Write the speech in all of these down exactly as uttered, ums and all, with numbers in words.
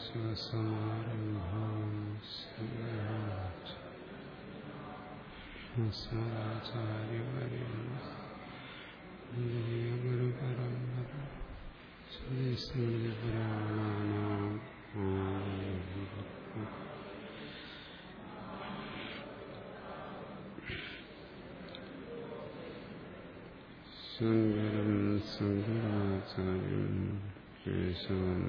സദാശിവസമാരംഭാം ഗുരുപരമ്പര സ്മൃതിപുരാണാനാം ശങ്കരം ശങ്കരാചാര്യം കേശവം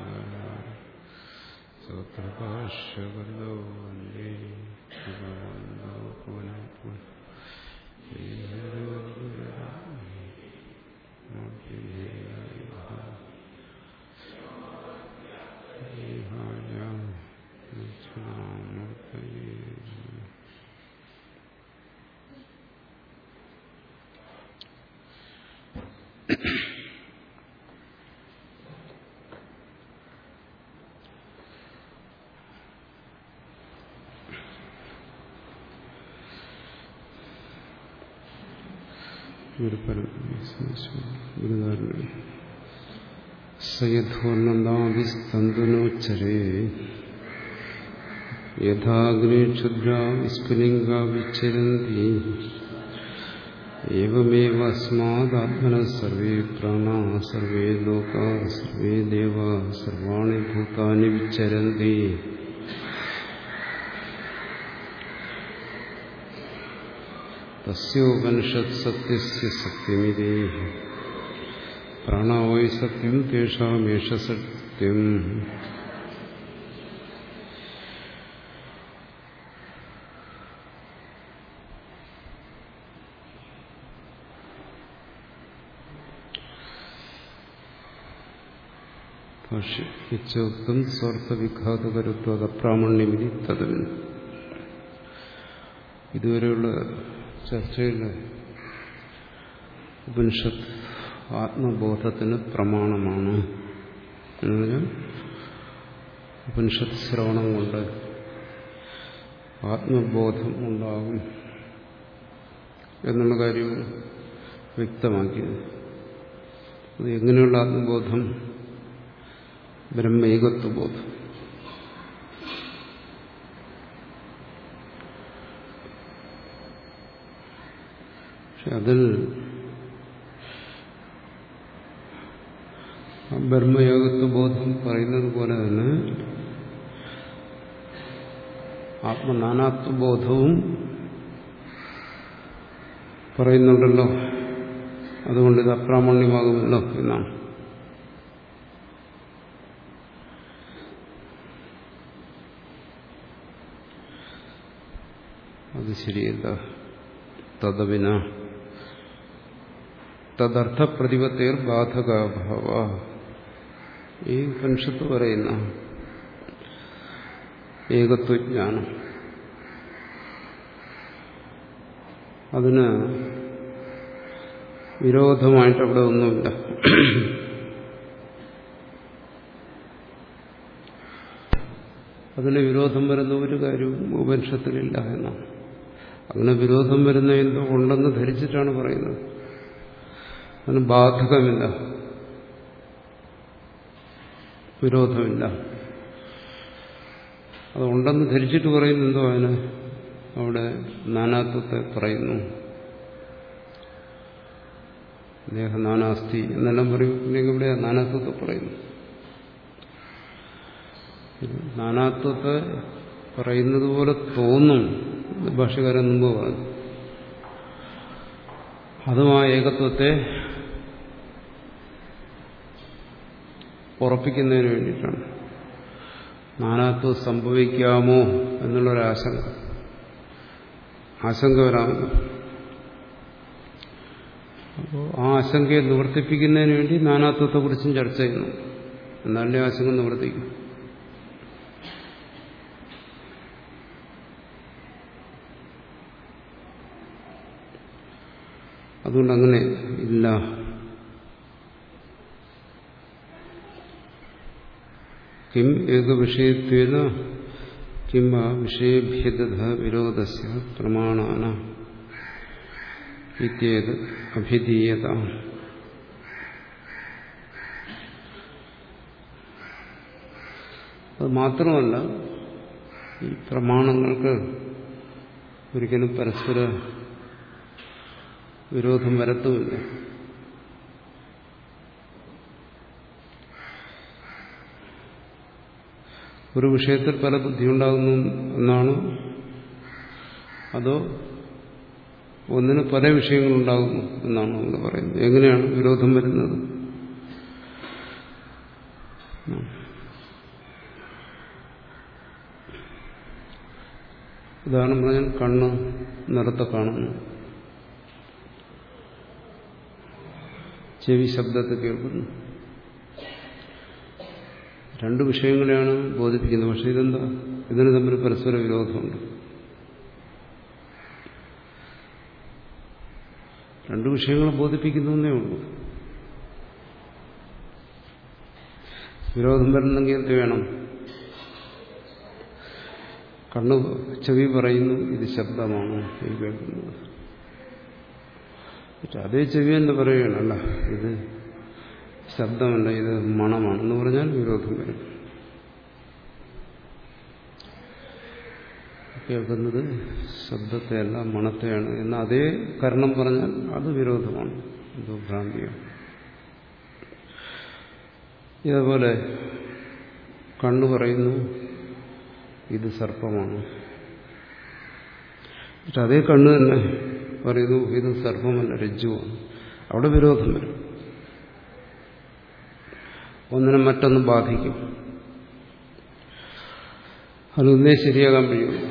സൂത്രഭാഷ്യകൃതോ വന്ദേ ഭഗവന്തോ പുനഃ പുനഃ സയഥോന്നന്ദാവിസ്തന്തുനോച്ചരേ യഥാഗ്നിക്ഷുദ്രാ വിസ്ഫുലിംഗാ വിച്ചരന്തി ഏവമേവ അസ്മാദാത്മനഃ സർവേ പ്രാണാഃ സർവേ ലോകാഃ സർവേ ദേവാഃ സർവാണി ഭൂതാനി വിച്ചരന്തി. തസ്യോപനിഷത് സത്യസ്യ സത്യമിതി പ്രാണോ വൈ സത്യം തേഷാമേഷ സത്യം. ഭാഷ്യോക്തം സ്വാർത്ഥവിഘാതകരുത്വ അപ്രാമണ്യമിതി തദ്വിന്. ഇതുവരെയുള്ള ചർച്ചയിൽ ഉപനിഷത്ത് ആത്മബോധത്തിന് പ്രമാണമാണ് എന്ന് പറഞ്ഞാൽ ഉപനിഷത്ത് ശ്രവണം കൊണ്ട് ആത്മബോധം ഉണ്ടാകും എന്നുള്ള കാര്യം വ്യക്തമാക്കിയത്. അത് എങ്ങനെയുള്ള ആത്മബോധം? ബ്രഹ്മൈകത്വബോധം. പക്ഷെ അതിൽ ബ്രഹ്മയോഗത്വബോധം പറയുന്നത് പോലെ തന്നെ ആത്മനാനാത്വബോധവും പറയുന്നുണ്ടല്ലോ. അതുകൊണ്ട് ഇത് അപ്രാമാണ്യമാകുമല്ലോ എന്നാണ്. അത് ശരിയല്ല. തദവിന തദർത്ഥപ്രതിപത്തേർ ബാധകാഭാവ. ഈ ഉപനിഷത്ത് പറയുന്ന ഏകത്വജ്ഞാനം അതിന് വിരോധമായിട്ട് അവിടെ ഒന്നുമില്ല. അതിന് വിരോധം വരുന്ന ഒരു കാര്യവും ഉപനിഷത്തിലില്ല എന്നാണ്. അങ്ങനെ വിരോധം വരുന്ന എന്തോ ഉണ്ടെന്ന് ധരിച്ചിട്ടാണ് പറയുന്നത്. അതിന് ബാധകമില്ല, വിരോധമില്ല. അതുണ്ടെന്ന് ധരിച്ചിട്ട് പറയുന്നെന്തോ അതിന് അവിടെ നാനാത്വത്തെ പറയുന്നു. ദേഹ നാനാസ്തി എന്നെല്ലാം പറയും. പിന്നെ ഇവിടെ നാനാത്വത്തെ പറയുന്നു. നാനാത്വത്തെ പറയുന്നത് പോലെ തോന്നും. ഭാഷകാരൻ മുമ്പ് പറഞ്ഞു. അതും ആ ഏകത്വത്തെ ഉറപ്പിക്കുന്നതിന് വേണ്ടിയിട്ടാണ്. നാനാത്വം സംഭവിക്കാമോ എന്നുള്ളൊരാശങ്ക ആശങ്ക വരാമല്ലോ. അപ്പോൾ ആ ആശങ്കയെ നിവർത്തിപ്പിക്കുന്നതിന് വേണ്ടി നാനാത്വത്തെക്കുറിച്ചും ചർച്ച ചെയ്യുന്നു. എന്നാലേ ആശങ്ക നിവർത്തിക്കും. അതുകൊണ്ട് അങ്ങനെ ഇല്ല. കിം ഏകവിഷയത്വേന കിം ആ വിഷയേഭ്യദ വിരോധസ്യ പ്രമാണാന ഇത്യേത് അഭിധീയത. അത് മാത്രമല്ല ഈ പ്രമാണങ്ങൾക്ക് ഒരിക്കലും പരസ്പര വിരോധം വരത്തുമില്ല. ഒരു വിഷയത്തിൽ പല ബുദ്ധിയുണ്ടാകുന്നു എന്നാണ്, അതോ ഒന്നിന് പല വിഷയങ്ങളുണ്ടാകുന്നു എന്നാണ് നമ്മൾ പറയുന്നത്? എങ്ങനെയാണ് വിരോധം വരുന്നത്? ഉദാഹരണം പറഞ്ഞാൽ കണ്ണ് നിറത്തെ കാണുന്നു, ചെവി ശബ്ദത്തെ കേൾക്കുന്നു. രണ്ട് വിഷയങ്ങളെയാണ് ബോധിപ്പിക്കുന്നത്. പക്ഷെ ഇതെന്താ? ഇതിന് തമ്മിൽ പരസ്പര വിരോധമുണ്ട്. രണ്ട് വിഷയങ്ങളെ ബോധിപ്പിക്കുന്നേ ഉള്ളൂ. വിരോധം വരുന്നെങ്കിൽ എന്ത് വേണം? കണ്ണു ചെവി പറയുന്നു ഇത് ശബ്ദമാണ് ഈ കേൾക്കുന്നത്, അതേ ചെവി എന്ന് പറയുകയാണല്ല ഇത് ശബ്ദമല്ല ഇത് മണമാണെന്ന് പറഞ്ഞാൽ വിരോധം വരും. കേൾക്കുന്നത് ശബ്ദത്തെയല്ല മണത്തെയാണ് എന്ന അതേ കാരണം പറഞ്ഞാൽ അത് വിരോധമാണ്, എന്തോ ഭ്രാന്തിയാണ്. ഇതേപോലെ കണ്ണു പറയുന്നു ഇത് സർപ്പമാണ്, അതേ കണ്ണ് തന്നെ പറയുന്നു ഇത് സർപ്പമല്ല രജ്ജുവാണ്. അവിടെ വിരോധം വരും. ഒന്നിനെ മറ്റൊന്ന് ബാധിക്കും. അതൊന്നേ ശരിയാകാൻ കഴിയുള്ളൂ.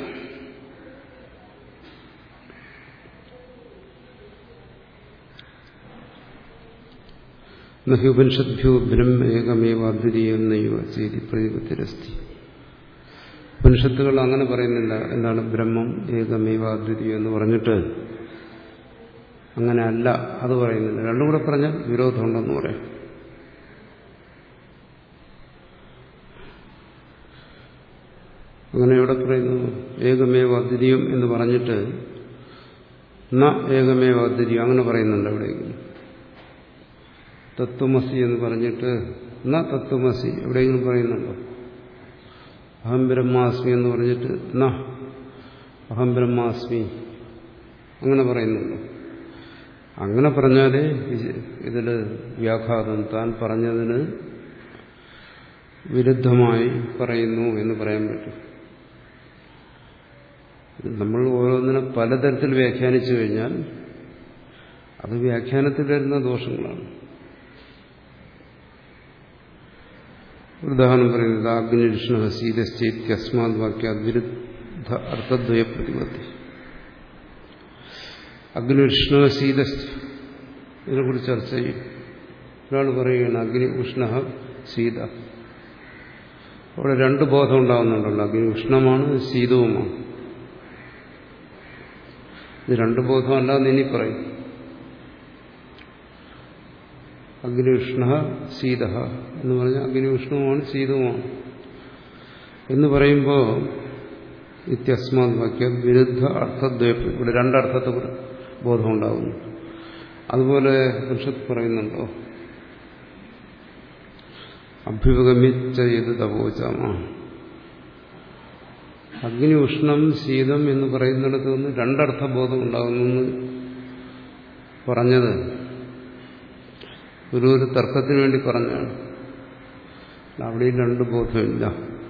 നഹി ഉപനിഷദ്ഭ്യോ ബ്രഹ്മ ഏകമേവ അദ്വിതീയം നൈവ ചേതി പ്രതിപത്തിരസ്തി. ഉപനിഷത്തുകൾ അങ്ങനെ പറയുന്നില്ല. എന്താണ്? ബ്രഹ്മം ഏകമേവ അദ്വിതീയം എന്ന് പറഞ്ഞിട്ട് അങ്ങനെ അല്ല അത് പറയുന്നില്ല. രണ്ടും കൂടെ പറഞ്ഞാൽ വിരോധമുണ്ടെന്ന് പറയാം. അങ്ങനെ ഇവിടെ പറയുന്നു ഏകമേവ അദ്വിതീയം എന്ന് പറഞ്ഞിട്ട് ന ഏകമേവ അദ്വിതീയം അങ്ങനെ പറയുന്നുണ്ട്. എവിടെയെങ്കിലും തത്വമസി എന്ന് പറഞ്ഞിട്ട് ന തത്വമസി എവിടെയെങ്കിലും പറയുന്നുണ്ടോ? അഹം ബ്രഹ്മാസ്മി എന്ന് പറഞ്ഞിട്ട് ന അഹം ബ്രഹ്മാസ്മി അങ്ങനെ പറയുന്നുണ്ടോ? അങ്ങനെ പറഞ്ഞാലേ ഇതിൽ വ്യാഘാതം താൻ പറഞ്ഞതിന് വിരുദ്ധമായി പറയുന്നു എന്ന് പറയാൻ പറ്റും. നമ്മൾ ഓരോന്നിനെ പലതരത്തിൽ വ്യാഖ്യാനിച്ചു കഴിഞ്ഞാൽ അത് വ്യാഖ്യാനത്തിൽ വരുന്ന ദോഷങ്ങളാണ്. ഉദാഹരണം പറയുന്നത് അഗ്നിഷ്ണ ശീതശ്ചേത്യസ്മാത് വാക്യാത് വിരുദ്ധ അർത്ഥദ്വയ പ്രതിപത്തി. അഗ്നിഷ്ണ ശീത ഇതിനെക്കുറിച്ച് ചർച്ച ചെയ്യും. ഒരാൾ പറയുകയാണ് അഗ്നി ഉഷ്ണ ശീത. അവിടെ രണ്ട് ബോധം ഉണ്ടാകുന്നുണ്ടല്ലോ, അഗ്നി ഉഷ്ണമാണ് ശീതവുമാണ്. ഇത് രണ്ട് ബോധമല്ലാന്ന് ഇനി പറയും. അഗ്നി ഉഷ്ണ ശീത എന്ന് പറഞ്ഞാൽ അഗ്നി ഉഷ്ണവുമാണ് ശീതവുമാണ് എന്ന് പറയുമ്പോൾ ഇത്യസ്മാത് വാക്യം വിരുദ്ധ അർത്ഥദ്വയ, ഇവിടെ രണ്ടർത്ഥത്തെ ബോധം ഉണ്ടാകുന്നു. അതുപോലെ ഉപനിഷത്ത് പറയുന്നുണ്ടോ അഭ്യുപഗമിച്ച ചെയ്ത് തപോചാമ. അഗ്നി ഉഷ്ണം ശീതം എന്ന് പറയുന്നിടത്ത് നിന്ന് രണ്ടർത്ഥബോധം ഉണ്ടാകുന്നു എന്ന് പറഞ്ഞത് ഒരു ഒരു തർക്കത്തിന് വേണ്ടി പറഞ്ഞാണ്. അവിടെയും രണ്ട് ബോധമില്ല.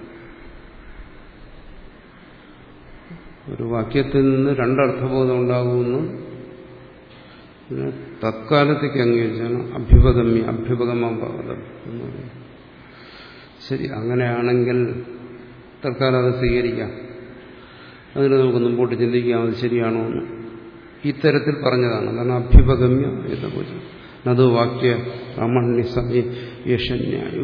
ഒരു വാക്യത്തിൽ നിന്ന് രണ്ടർത്ഥബോധം ഉണ്ടാകുമെന്ന് തത്കാലത്തേക്ക് അംഗീകരിച്ചാണ് അഭ്യുപഗമ്യ അഭ്യുപഗമബോധം എന്ന് പറയുന്നത്. ശരി, അങ്ങനെയാണെങ്കിൽ തൽക്കാലം അത് സ്വീകരിക്കാം. അതിന് നമുക്ക് മുമ്പോട്ട് ചിന്തിക്കാം അത് ശരിയാണോ എന്ന്. ഇത്തരത്തിൽ പറഞ്ഞതാണ്. കാരണം അഭ്യുപഗമ്യ എന്ന് പോലും അത് വാക്യ പ്രാമാണ്യ സമയം യേശന്യായു.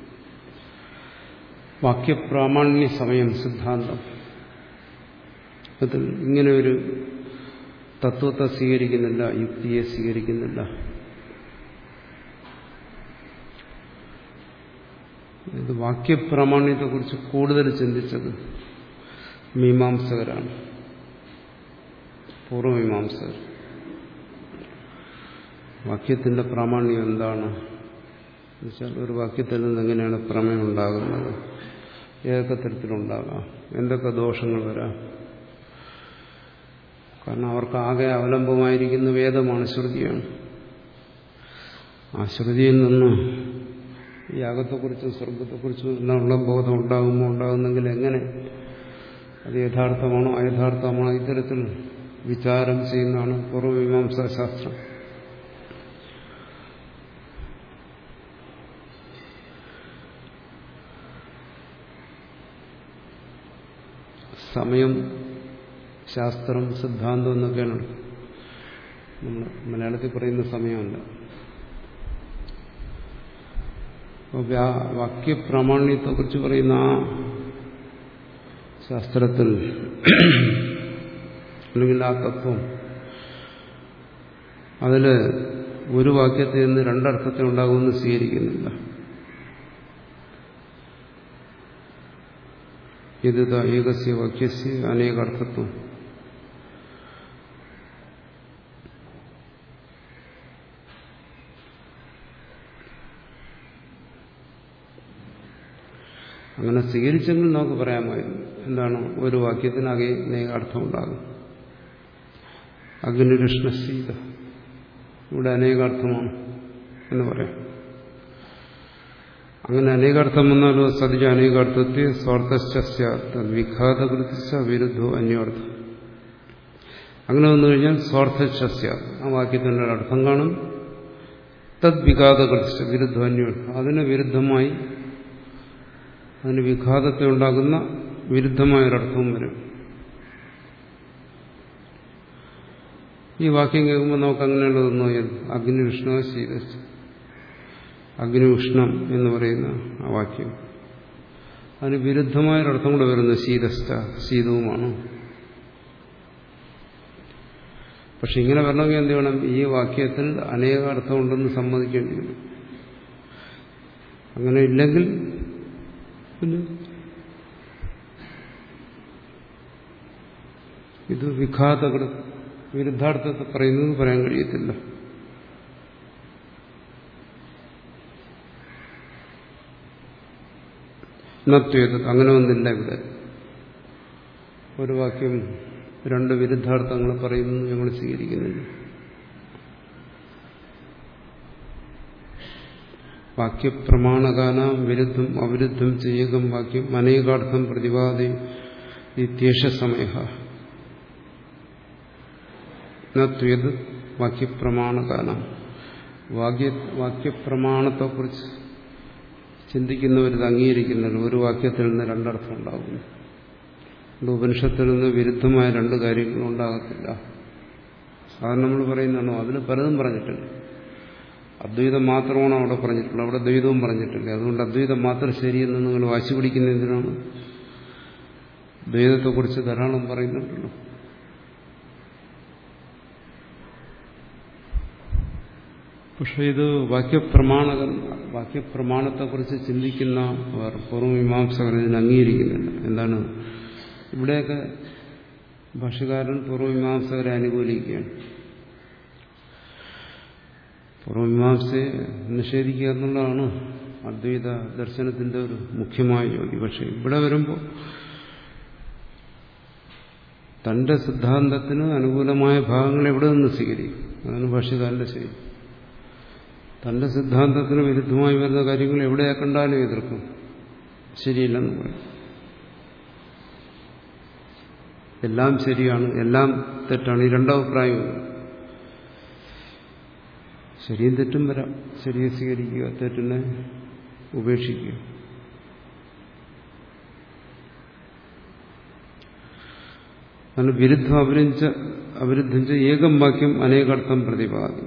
വാക്യപ്രാമാണ്യ സമയം സിദ്ധാന്തം അതിൽ ഇങ്ങനെ ഒരു തത്വത്തെ സ്വീകരിക്കുന്നില്ല, യുക്തിയെ സ്വീകരിക്കുന്നില്ല. ഇത് വാക്യപ്രാമാണ്യത്തെക്കുറിച്ച് കൂടുതൽ ചിന്തിച്ചത് മീമാംസകരാണ്, പൂർവ്വമീമാംസകർ. വാക്യത്തിന്റെ പ്രാമാണ്യം എന്താണ് എന്നുവെച്ചാൽ ഒരു വാക്യത്തിൽ നിന്ന് എങ്ങനെയാണ് പ്രമേയം ഉണ്ടാകുന്നത്, ഏതൊക്കെ തരത്തിലുണ്ടാകാം, എന്തൊക്കെ ദോഷങ്ങൾ വരാം. കാരണം അവർക്ക് ആകെ അവലംബമായിരിക്കുന്ന വേദമാണ്, ശ്രുതിയാണ്. ആ ശ്രുതിയിൽ നിന്ന് യാഗത്തെക്കുറിച്ചും സ്വർഗത്തെക്കുറിച്ചും എന്നുള്ള ബോധം ഉണ്ടാകുമോ, ഉണ്ടാകുന്നെങ്കിൽ എങ്ങനെ അത് യഥാർത്ഥമാണോ അയഥാർത്ഥമാണോ ഇത്തരത്തിൽ വിചാരം ചെയ്യുന്നതാണ് പൂർവ്വമീമാംസാ ശാസ്ത്രം. സമയം, ശാസ്ത്രം, സിദ്ധാന്തം എന്നൊക്കെയാണ് നമ്മൾ മലയാളത്തിൽ പറയുന്ന സമയമല്ല. വാക്യപ്രാമാണ്യത്തെക്കുറിച്ച് പറയുന്ന ആ ശാസ്ത്രത്തിൽ അല്ലെങ്കിൽ ആ തത്വം, അതിൽ ഒരു വാക്യത്തിൽ നിന്ന് രണ്ടർത്ഥത്തിനുണ്ടാകുമെന്ന് സ്വീകരിക്കുന്നില്ല. ഇത് ഏകസ്യ വാക്യസ്യ അനേകാർത്ഥത്വം. അങ്ങനെ സ്വീകരിച്ചെങ്കിൽ നമുക്ക് പറയാമായിരുന്നു എന്താണ് ഒരു വാക്യത്തിന് അനേക അർത്ഥം ഉണ്ടാകും. അഗ്നിരുഷ്ണശീത ഇവിടെ അനേകാർത്ഥമാണ് എന്ന് പറയാം. അങ്ങനെ അനേകാർത്ഥം വന്നാലോ സതിജ അനേകാർത്ഥത്തെ സ്വാർത്ഥ വിഘാതകൃതിച്ച വിരുദ്ധോ അന്യോർത്ഥം. അങ്ങനെ വന്നു കഴിഞ്ഞാൽ സ്വാർത്ഥ ആ വാക്യത്തിൻ്റെ ഒരർത്ഥം കാണും. തദ് വിഘാതകൃതിച്ച വിരുദ്ധോ അന്യോർത്ഥം, അതിന് വിരുദ്ധമായി അതിന് വിഘാതത്തെ ഉണ്ടാകുന്ന വിരുദ്ധമായൊരർത്ഥവും വരും. ഈ വാക്യം കേൾക്കുമ്പോൾ നമുക്ക് അങ്ങനെയുള്ളതൊന്നും അഗ്നി ഉഷ്ണ ശീത, അഗ്നി ഉഷ്ണം എന്ന് പറയുന്ന ആ വാക്യം അതിന് വിരുദ്ധമായൊരർത്ഥം കൂടെ വരുന്നത് ശീതസ്ഥ, ശീതവുമാണ്. പക്ഷെ ഇങ്ങനെ വരണമെങ്കിൽ എന്ത് വേണം? ഈ വാക്യത്തിൽ അനേക അർത്ഥമുണ്ടെന്ന് സമ്മതിക്കേണ്ടി വരും. അങ്ങനെ ഇല്ലെങ്കിൽ പിന്നെ ഇത് വിഘാതകൾ വിരുദ്ധാർത്ഥത്തെ പറയുന്നത് പറയാൻ കഴിയത്തില്ല. നത്വേത് അങ്ങനെ ഒന്നില്ല. ഇവിടെ ഒരു വാക്യം രണ്ട് വിരുദ്ധാർത്ഥങ്ങൾ പറയുന്നു ഞങ്ങൾ സ്വീകരിക്കുന്നില്ല. വാക്യപ്രമാണകാനാം വിരുദ്ധം അവിരുദ്ധം ചെയ്യകം വാക്യം അനേകാർത്ഥം പ്രതിപാദി ഇത്യേഷ സമയ നത്വേത് വാക്യപ്രമാണകാനാം. വാക്യ വാക്യപ്രമാണത്തെക്കുറിച്ച് ചിന്തിക്കുന്നവരിത് അംഗീകരിക്കുന്നുണ്ട്. ഒരു വാക്യത്തിൽ നിന്ന് രണ്ടർത്ഥം ഉണ്ടാകുന്നു. ഉപനിഷത്തിൽ നിന്ന് വിരുദ്ധമായ രണ്ട് കാര്യങ്ങളും ഉണ്ടാകത്തില്ല. സാധാരണ നമ്മൾ പറയുന്നതാണോ അതിന് പലതും പറഞ്ഞിട്ടില്ല. അദ്വൈതം മാത്രമാണ് അവിടെ പറഞ്ഞിട്ടുള്ളത്, അവിടെ ദ്വൈതവും പറഞ്ഞിട്ടില്ല. അതുകൊണ്ട് അദ്വൈതം മാത്രം ശരിയെന്ന് നിങ്ങൾ വാശി പിടിക്കുന്ന എന്തിനാണ്? ദ്വൈതത്തെക്കുറിച്ച് ധാരാളം പറയുന്നുണ്ടല്ലോ. പക്ഷെ ഇത് വാക്യപ്രമാണകൻ വാക്യപ്രമാണത്തെക്കുറിച്ച് ചിന്തിക്കുന്ന പൂർവ്വമീമാംസകർ ഇതിനെ അംഗീകരിക്കുന്നില്ല. എന്താണ്? ഇവിടെയൊക്കെ ഭാഷ്യകാരൻ പൂർവ്വമീമാംസകരെ അനുകൂലിക്കുകയാണ്. പൂർവ്വമീമാംസയെ നിഷേധിക്കുക എന്നുള്ളതാണ് അദ്വൈത ദർശനത്തിന്റെ ഒരു മുഖ്യമായ ജോലി. പക്ഷെ ഇവിടെ വരുമ്പോൾ തന്റെ സിദ്ധാന്തത്തിന് അനുകൂലമായ ഭാഗങ്ങൾ എവിടെ നിന്ന് സ്വീകരിക്കും? അതാണ് ഭാഷ്യകാരന്റെ ശരി. തന്റെ സിദ്ധാന്തത്തിന് വിരുദ്ധമായി വരുന്ന കാര്യങ്ങൾ എവിടെ കണ്ടാലും എതിർക്കും, ശരിയില്ലെന്ന് പറയും. എല്ലാം ശരിയാണ്, എല്ലാം തെറ്റാണ്, ഈ രണ്ടഭിപ്രായവും. ശരിയും തെറ്റും വരാം. ശരിയെ സ്വീകരിക്കുക, തെറ്റിനെ ഉപേക്ഷിക്കുക. അങ്ങനെ വിരുദ്ധം അവിരുദ്ധ അവിരുദ്ധം ഏകം വാക്യം അനേകാർത്ഥം പ്രതിപാദി.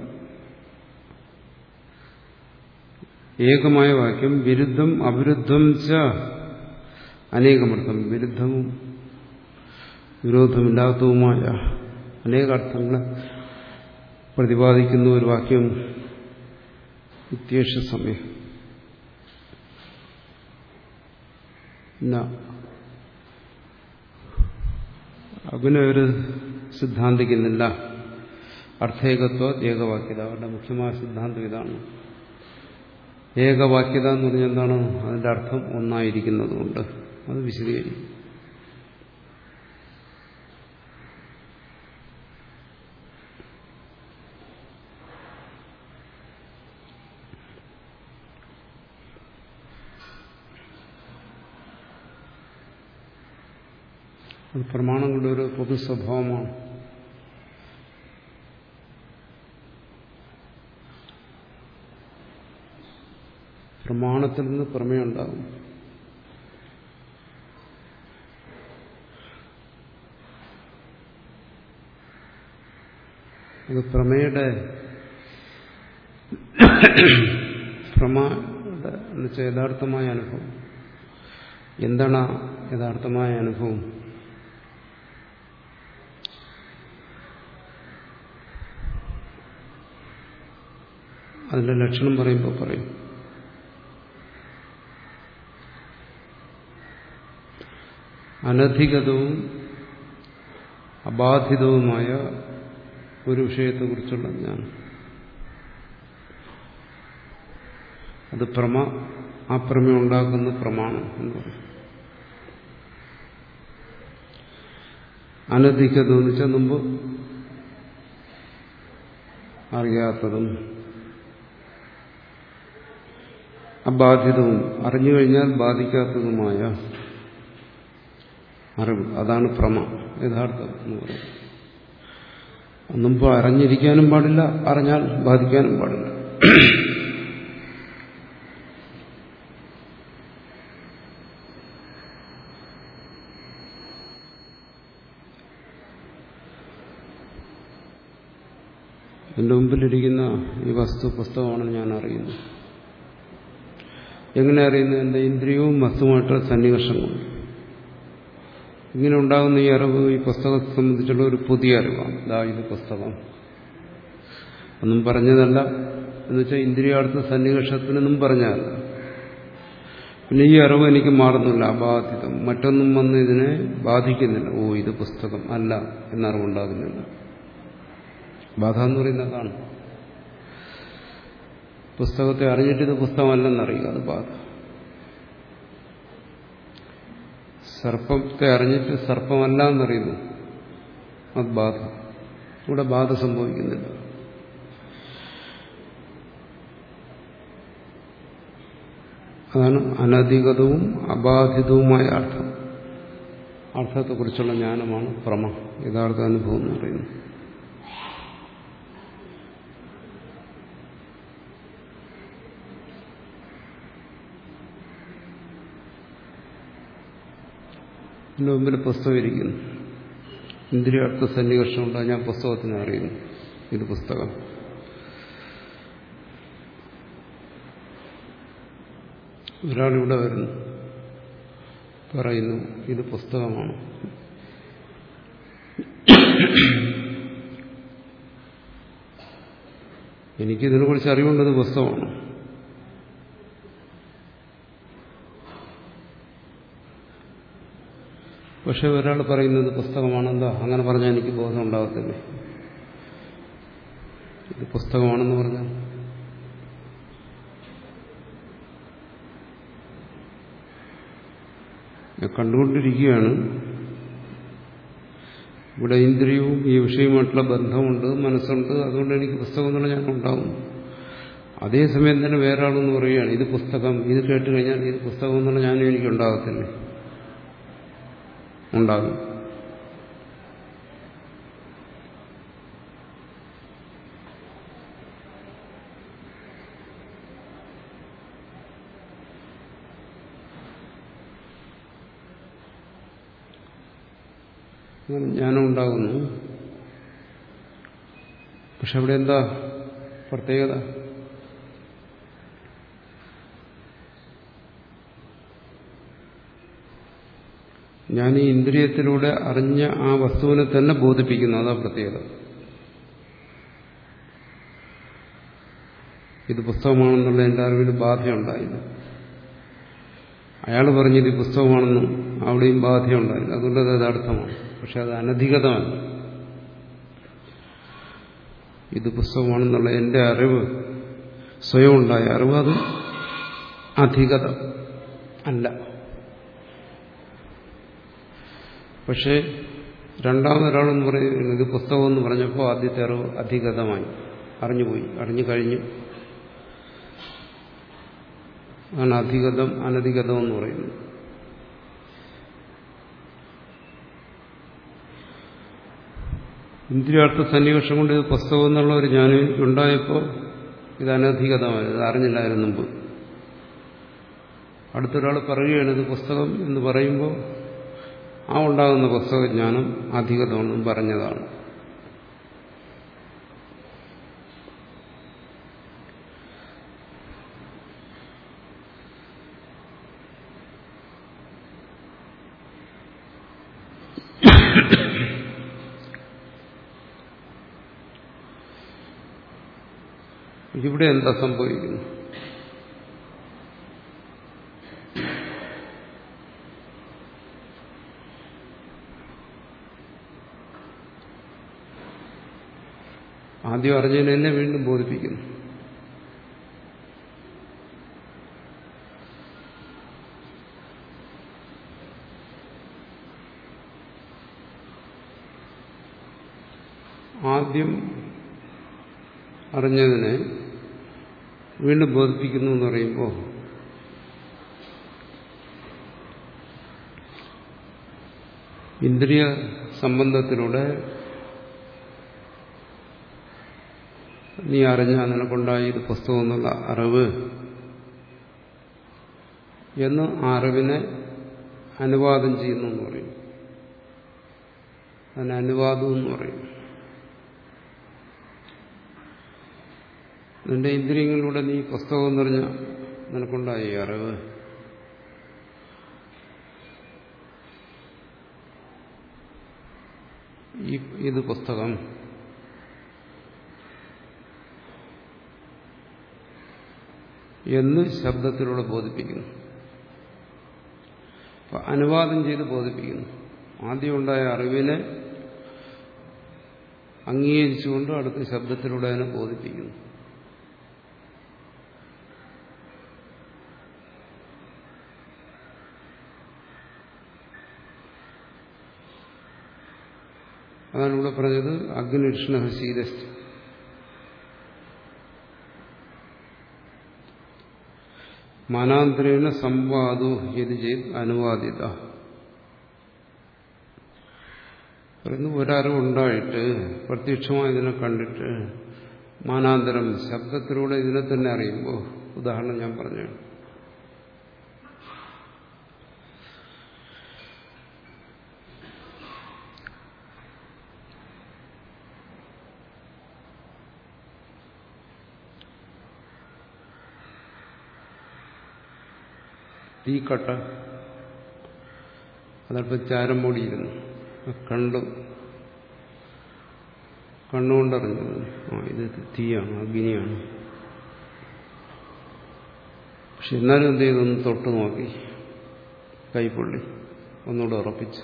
ഏകമായ വാക്യം വിരുദ്ധം അവിരുദ്ധം ച അനേകമർത്ഥം, വിരുദ്ധവും വിരോധമില്ലാത്തതുമായ അനേകാർത്ഥങ്ങളെ പ്രതിപാദിക്കുന്ന ഒരു വാക്യം ഇത്യേഷ സമയം. അങ്ങനെ ഒരു സിദ്ധാന്തിക്കുന്നില്ല. അർത്ഥേകത്വ ഏകവാക്യത, അവരുടെ മുഖ്യമായ സിദ്ധാന്തം ഇതാണ്. ഏകവാക്യത എന്ന് പറഞ്ഞാൽ എന്താണ്? അതിന്റെ അർത്ഥം ഒന്നായിരിക്കുന്നതുകൊണ്ട്. അത് വിശദീകരിക്കും. അത് പ്രമാണങ്ങളുടെ ഒരു പൊതു സ്വഭാവമാണ്. പ്രമാണത്തിൽ നിന്ന് പ്രമേയം ഉണ്ടാകും. അത് പ്രമേയുടെ പ്രമായുടെ എന്നുവെച്ചാൽ യഥാർത്ഥമായ അനുഭവം. എന്താണ് യഥാർത്ഥമായ അനുഭവം? അതിന്റെ ലക്ഷണം പറയുമ്പോൾ പറയും. അനധികതവും അബാധിതവുമായ ഒരു വിഷയത്തെക്കുറിച്ചുള്ള ജ്ഞാനം. അത് പ്രമ ആ പ്രമേയം ഉണ്ടാക്കുന്ന പ്രമാണം എന്ന് പറയും. അനധികത എന്ന് വെച്ചാൽ മുമ്പ് അറിയാത്തതും അബാധിതവും അറിഞ്ഞു കഴിഞ്ഞാൽ ബാധിക്കാത്തതുമായ അറിവ്, അതാണ് പ്രമ യഥാർത്ഥം എന്ന് പറയുന്നത്. മുമ്പ് അറിഞ്ഞിരിക്കാനും പാടില്ല, അറിഞ്ഞാൽ ബാധിക്കാനും പാടില്ല. എന്റെ മുമ്പിലിരിക്കുന്ന ഈ വസ്തു പുസ്തകമാണെന്ന് ഞാൻ അറിയുന്നു. എങ്ങനെ അറിയുന്നു? എന്റെ ഇന്ദ്രിയവും വസ്തുവുമായിട്ടുള്ള സന്നിവേഷം കൊണ്ട്. ഇങ്ങനെ ഉണ്ടാകുന്ന ഈ അറിവ് ഈ പുസ്തകത്തെ സംബന്ധിച്ചുള്ള ഒരു പുതിയ അറിവാണ്. ഇതാ ഇത് പുസ്തകം ഒന്നും പറഞ്ഞതല്ല എന്ന് വെച്ചാൽ ഇന്ദ്രിയാർത്ഥ സന്നിവേഷത്തിനൊന്നും പറഞ്ഞതല്ല. പിന്നെ ഈ അറിവ് എനിക്ക് മാറുന്നില്ല, അബാധിതം. മറ്റൊന്നും വന്ന് ഇതിനെ ബാധിക്കുന്നില്ല. ഓ ഇത് പുസ്തകം അല്ല എന്നറിവുണ്ടാകുന്നില്ല. ബാധ എന്ന് പറയുന്നതാണ്. പുസ്തകത്തെ അറിഞ്ഞിട്ട് ഇത് പുസ്തകമല്ലെന്നറിയുക, അത് ബാധ. സർപ്പത്തെ അറിഞ്ഞിട്ട് സർപ്പമല്ല എന്നറിയുന്നു, അത് ബാധ. ഇവിടെ ബാധ സംഭവിക്കുന്നില്ല. അതാണ് അനധികതവും അബാധിതവുമായ അർത്ഥം. അർത്ഥത്തെക്കുറിച്ചുള്ള ജ്ഞാനമാണ് പ്രമ, യഥാർത്ഥ അനുഭവം എന്ന് പറയുന്നത്. എന്റെ മുമ്പിൽ പുസ്തകം ഇരിക്കുന്നു. ഇന്ദ്രിയാർത്ഥ സന്നിവേഷം ഉണ്ടായി ഞാൻ പുസ്തകത്തിനെ അറിയുന്നു, ഇത് പുസ്തകം. ഒരാളിവിടെ വരുന്നു, പറയുന്നു ഇത് പുസ്തകമാണ്. എനിക്കിതിനെക്കുറിച്ച് അറിവുണ്ടത് പുസ്തകമാണ്. പക്ഷെ ഒരാൾ പറയുന്നത് പുസ്തകമാണെന്താ അങ്ങനെ പറഞ്ഞാൽ എനിക്ക് ബോധം ഉണ്ടാകത്തില്ലേ? ഇത് പുസ്തകമാണെന്ന് പറഞ്ഞാൽ ഞാൻ കണ്ടുകൊണ്ടിരിക്കുകയാണ്. ഇവിടെ ഇന്ദ്രിയവും ഈ വിഷയവുമായിട്ടുള്ള ബന്ധമുണ്ട്, മനസ്സുണ്ട്. അതുകൊണ്ട് എനിക്ക് പുസ്തകം എന്നുള്ള ഞാൻ ഉണ്ടാകും. അതേസമയം തന്നെ വേറെ ആളെന്ന് പറയുകയാണ് ഇത് പുസ്തകം. ഇത് കേട്ട് കഴിഞ്ഞാൽ ഇത് പുസ്തകം എന്നുള്ള ഞാനും എനിക്കുണ്ടാകത്തില്ലേ? ഉണ്ടാകും. ജ്ഞാനം ഉണ്ടാകുന്നു. പക്ഷെ അവിടെ എന്താ പ്രത്യേകത? ഞാൻ ഈ ഇന്ദ്രിയത്തിലൂടെ അറിഞ്ഞ ആ വസ്തുവിനെ തന്നെ ബോധിപ്പിക്കുന്നു, അതാ പ്രത്യേകത. ഇത് പുസ്തകമാണെന്നുള്ള എൻ്റെ അറിവിൽ ബാധയുണ്ടായില്ല. അയാൾ പറഞ്ഞത് ഈ പുസ്തകമാണെന്നും അവിടെയും ബാധയുണ്ടായില്ല. അതുകൊണ്ട് അത് യഥാർത്ഥമാണ്. പക്ഷെ അത് അനധികതമല്ല. ഇത് പുസ്തകമാണെന്നുള്ള എൻ്റെ അറിവ്, സ്വയം ഉണ്ടായ അറിവ്, അത് അധികത അല്ല. പക്ഷേ രണ്ടാമതൊരാളെന്ന് പറയുന്നത് ഇത് പുസ്തകം എന്ന് പറഞ്ഞപ്പോൾ ആദ്യത്തെ അറിവ് അധിഗതമായി, അറിഞ്ഞുപോയി, അറിഞ്ഞു കഴിഞ്ഞു. ആണ് അധിഗതം അനധിഗതം എന്ന് പറയുന്നത്. ഇന്ദ്രിയാർത്ഥ സന്നിവേഷം കൊണ്ട് ഇത് പുസ്തകം എന്നുള്ള ഒരു ജ്ഞാനം എനിക്കുണ്ടായപ്പോൾ ഇത് അനധിഗതമായത്, ഇത് അറിഞ്ഞില്ലായിരുന്നു മുമ്പ്. അടുത്തൊരാൾ പറയുകയാണ് ഇത് പുസ്തകം എന്ന് പറയുമ്പോൾ ആ ഉണ്ടാകുന്ന പുസ്തകജ്ഞാനം അധികതമെന്നും പറഞ്ഞതാണ്. ഇവിടെ എന്താ സംഭവിക്കുന്നു? ആദ്യം അറിഞ്ഞതിനെ തന്നെ വീണ്ടും ബോധിപ്പിക്കുന്നു. ആദ്യം അറിഞ്ഞതിനെ വീണ്ടും ബോധിപ്പിക്കുന്നു എന്ന് പറയുമ്പോൾ ഇന്ദ്രിയ സംബന്ധത്തിലൂടെ നീ അറിഞ്ഞ നിനക്കുണ്ടായി ഇത് പുസ്തകം എന്നുള്ള അറിവ് എന്ന് ആ അറിവിനെ അനുവാദം ചെയ്യുന്നു എന്ന് പറയും. അതിന് അനുവാദം എന്ന് പറയും. നിന്റെ ഇന്ദ്രിയങ്ങളിലൂടെ നീ പുസ്തകം എന്ന് പറഞ്ഞ നിനക്കുണ്ടായി അറിവ് ഇത് പുസ്തകം എന്ന് ശബ്ദത്തിലൂടെ ബോധിപ്പിക്കുന്നു. അനുവാദം ചെയ്ത് ബോധിപ്പിക്കുന്നു. ആദ്യം ഉണ്ടായ അറിവിനെ അംഗീകരിച്ചുകൊണ്ട് അടുത്ത ശബ്ദത്തിലൂടെ അതിനെ ബോധിപ്പിക്കുന്നു. അതാണ് ഇവിടെ പറഞ്ഞത് അഗ്നിഷ്ണ ശീതസ്ഥ. മാനാന്തരേണ സംവാദോ യതി ചെയ്ത് അനുവാദിത. പറയുന്നു ഒരറിവുണ്ടായിട്ട് പ്രത്യക്ഷമായി ഇതിനെ കണ്ടിട്ട് മാനാന്തരം ശബ്ദത്തിലൂടെ ഇതിനെ തന്നെ അറിയുമ്പോൾ, ഉദാഹരണം ഞാൻ പറഞ്ഞു, തീക്കട്ട അതല്പം ചാരം മൂടിയിരുന്നു, കണ്ടു, കണ്ണുകൊണ്ടറിഞ്ഞത് ആ ഇത് തീയാണ്, അഗ്നിയാണ്. പക്ഷെ എന്നാലും എന്ത് ചെയ്തു? ഒന്ന് തൊട്ട് നോക്കി, കൈപ്പൊള്ളി, ഒന്നുകൂടെ ഉറപ്പിച്ചു.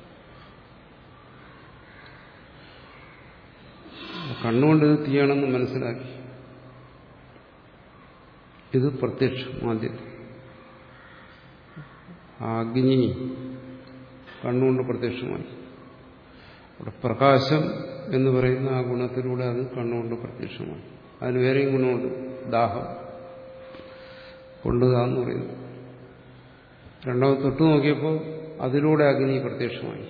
കണ്ണുകൊണ്ട് ഇത് തീയാണെന്ന് മനസ്സിലാക്കി. ഇത് പ്രത്യക്ഷം. ആദ്യം ആ അഗ്നി കണ്ണുകൊണ്ട് പ്രത്യക്ഷമായി. അവിടെ പ്രകാശം എന്ന് പറയുന്ന ആ ഗുണത്തിലൂടെ അത് കണ്ണുകൊണ്ട് പ്രത്യക്ഷമായി. അതിന് വേറെയും ഗുണമുണ്ട്, ദാഹം കൊണ്ടുതാന്ന് പറയുന്നു. രണ്ടാമത് തൊട്ടു നോക്കിയപ്പോൾ അതിലൂടെ അഗ്നി പ്രത്യക്ഷമായി.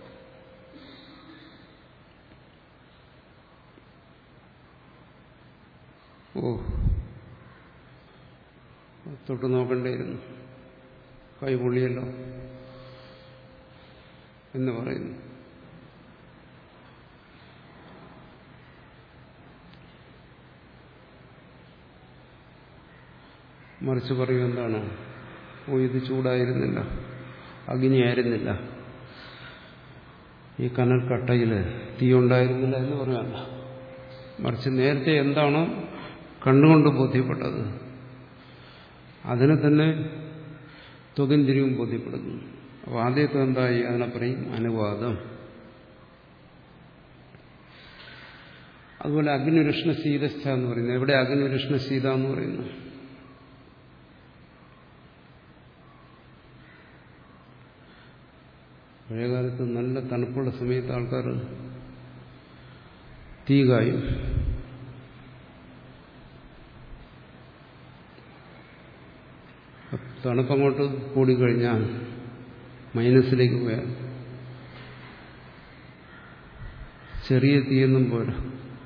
ഓ, തൊട്ടു നോക്കണ്ടേയിരുന്നു, കൈ പൊള്ളിയല്ലോ എന്ന് പറയുന്നു. മറിച്ച് പറയും എന്താണ്? ഓ, ഇത് ചൂടായിരുന്നില്ല, അഗ്നിയായിരുന്നില്ല, ഈ കനൽ കട്ടയിൽ തീ ഉണ്ടായിരുന്നില്ല എന്ന് പറയാമല്ല. മറിച്ച് നേരത്തെ എന്താണോ കണ്ണുകൊണ്ട് ബോധ്യപ്പെട്ടത് അതിനെ തന്നെ ത്വകിന്ദ്രിയവും ബോധ്യപ്പെടുന്നു. അപ്പോൾ ആദ്യത്തെ എന്തായി? അതിനെ പറയും അനുവാദം. അതുപോലെ അഗ്നിരുഷ്ണ ശീതസ്ഥ എന്ന് പറയുന്നത്, എവിടെ അഗ്നിരുഷ്ണ ശീത എന്ന് പറയുന്നു? പഴയകാലത്ത് നല്ല തണുപ്പുള്ള സമയത്ത് ആൾക്കാർ തീ കായും. തണുപ്പങ്ങോട്ട് കൂടിക്കഴിഞ്ഞാൽ മൈനസിലേക്ക് പോയാൽ ചെറിയ തീയൊന്നും പോരാ.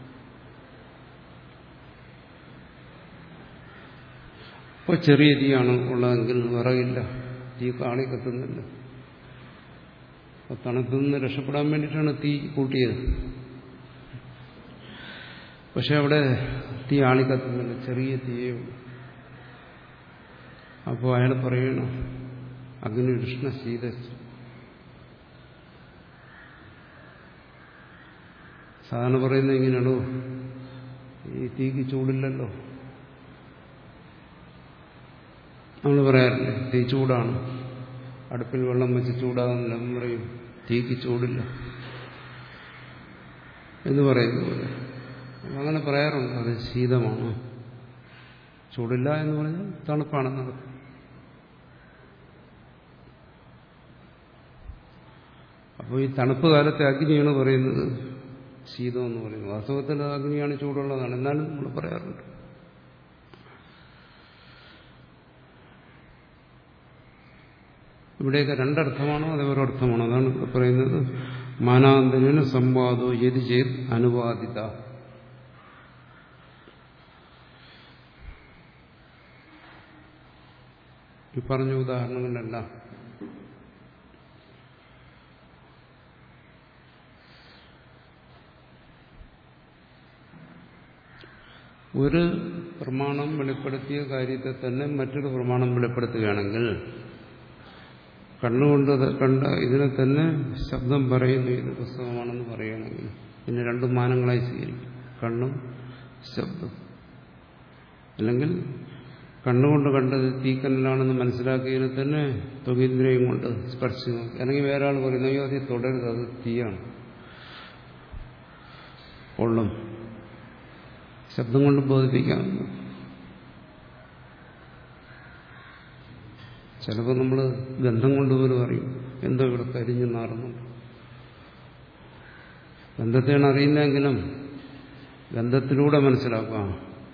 ഇപ്പോൾ ചെറിയ തീയാണ് ഉള്ളതെങ്കിൽ വിറകില്ല, തീ കാളി കത്തുന്നില്ല. അപ്പോൾ തണുപ്പിൽ നിന്ന് രക്ഷപ്പെടാൻ വേണ്ടിയിട്ടാണ് തീ കൂട്ടിയത്. പക്ഷെ അവിടെ തീ ആളി കത്തുന്നില്ല, ചെറിയ തീയേ ഉള്ളൂ. അപ്പോൾ അയാൾ പറയണം അഗ്നി കൃഷ്ണ ശീത. സാധാരണ പറയുന്നത് ഇങ്ങനെയാണോ, ഈ തീക്ക് ചൂടില്ലല്ലോ. നമ്മൾ പറയാറില്ലേ തീ ചൂടാണ്, അടുപ്പിൽ വെള്ളം വെച്ച് ചൂടാകുന്നില്ല. നമ്മൾ പറയും തീക്ക് ചൂടില്ല എന്ന് പറയുന്ന പോലെ. അങ്ങനെ പറയാറുണ്ട്, അത് ശീതമാണ്. ചൂടില്ല എന്ന് പറഞ്ഞാൽ തണുപ്പാണെന്നത്. അപ്പോൾ ഈ തണുപ്പ് കാലത്തെ അഗ്നിയാണ് പറയുന്നത് ശീതം എന്ന് പറയുന്നത്. വാസ്തവത്തിൽ അഗ്നിയാണ് ചൂടുള്ളതാണ്, എന്നാലും നമ്മൾ പറയാറുണ്ട്. ഇവിടെയൊക്കെ രണ്ടർത്ഥമാണോ അതേ ഒരർത്ഥമാണോ? അതാണ് ഇവിടെ പറയുന്നത്. മാനാന്തരന് സംവാദോ യതി ചേത് അനുവാദിത. ഈ പറഞ്ഞ ഉദാഹരണങ്ങളെല്ലാം ഒരു പ്രമാണം വെളിപ്പെടുത്തിയ കാര്യത്തെ തന്നെ മറ്റൊരു പ്രമാണം വെളിപ്പെടുത്തുകയാണെങ്കിൽ, കണ്ണുകൊണ്ട് കണ്ട ഇതിനെ തന്നെ ശബ്ദം പറയുന്നു ഇത് പുസ്തകമാണെന്ന് പറയുകയാണെങ്കിൽ പിന്നെ രണ്ട് മാനങ്ങളായി സ്വീകരിക്കും, കണ്ണും ശബ്ദം. അല്ലെങ്കിൽ കണ്ണുകൊണ്ട് കണ്ടത് തീക്കനലാണെന്ന് മനസ്സിലാക്കിയതിനെ തന്നെ ത്വകീന്ദ്രിയം കൊണ്ട് സ്പർശിച്ചു നോക്കി. അല്ലെങ്കിൽ വേറെ ആൾ പറയുന്നു അയ്യോ അത് തുടരുത്, അത് തീയാണ്, പൊള്ളും. ശബ്ദം കൊണ്ട് ബോധിപ്പിക്കാം. ചിലപ്പോൾ നമ്മൾ ഗന്ധം കൊണ്ടുപോലും അറിയും എന്തോ ഇവിടെ കരിഞ്ഞു നാറുന്നുണ്ട്. ഗന്ധത്തെയാണ് അറിയുന്നതെങ്കിലും ഗന്ധത്തിലൂടെ മനസ്സിലാക്കാം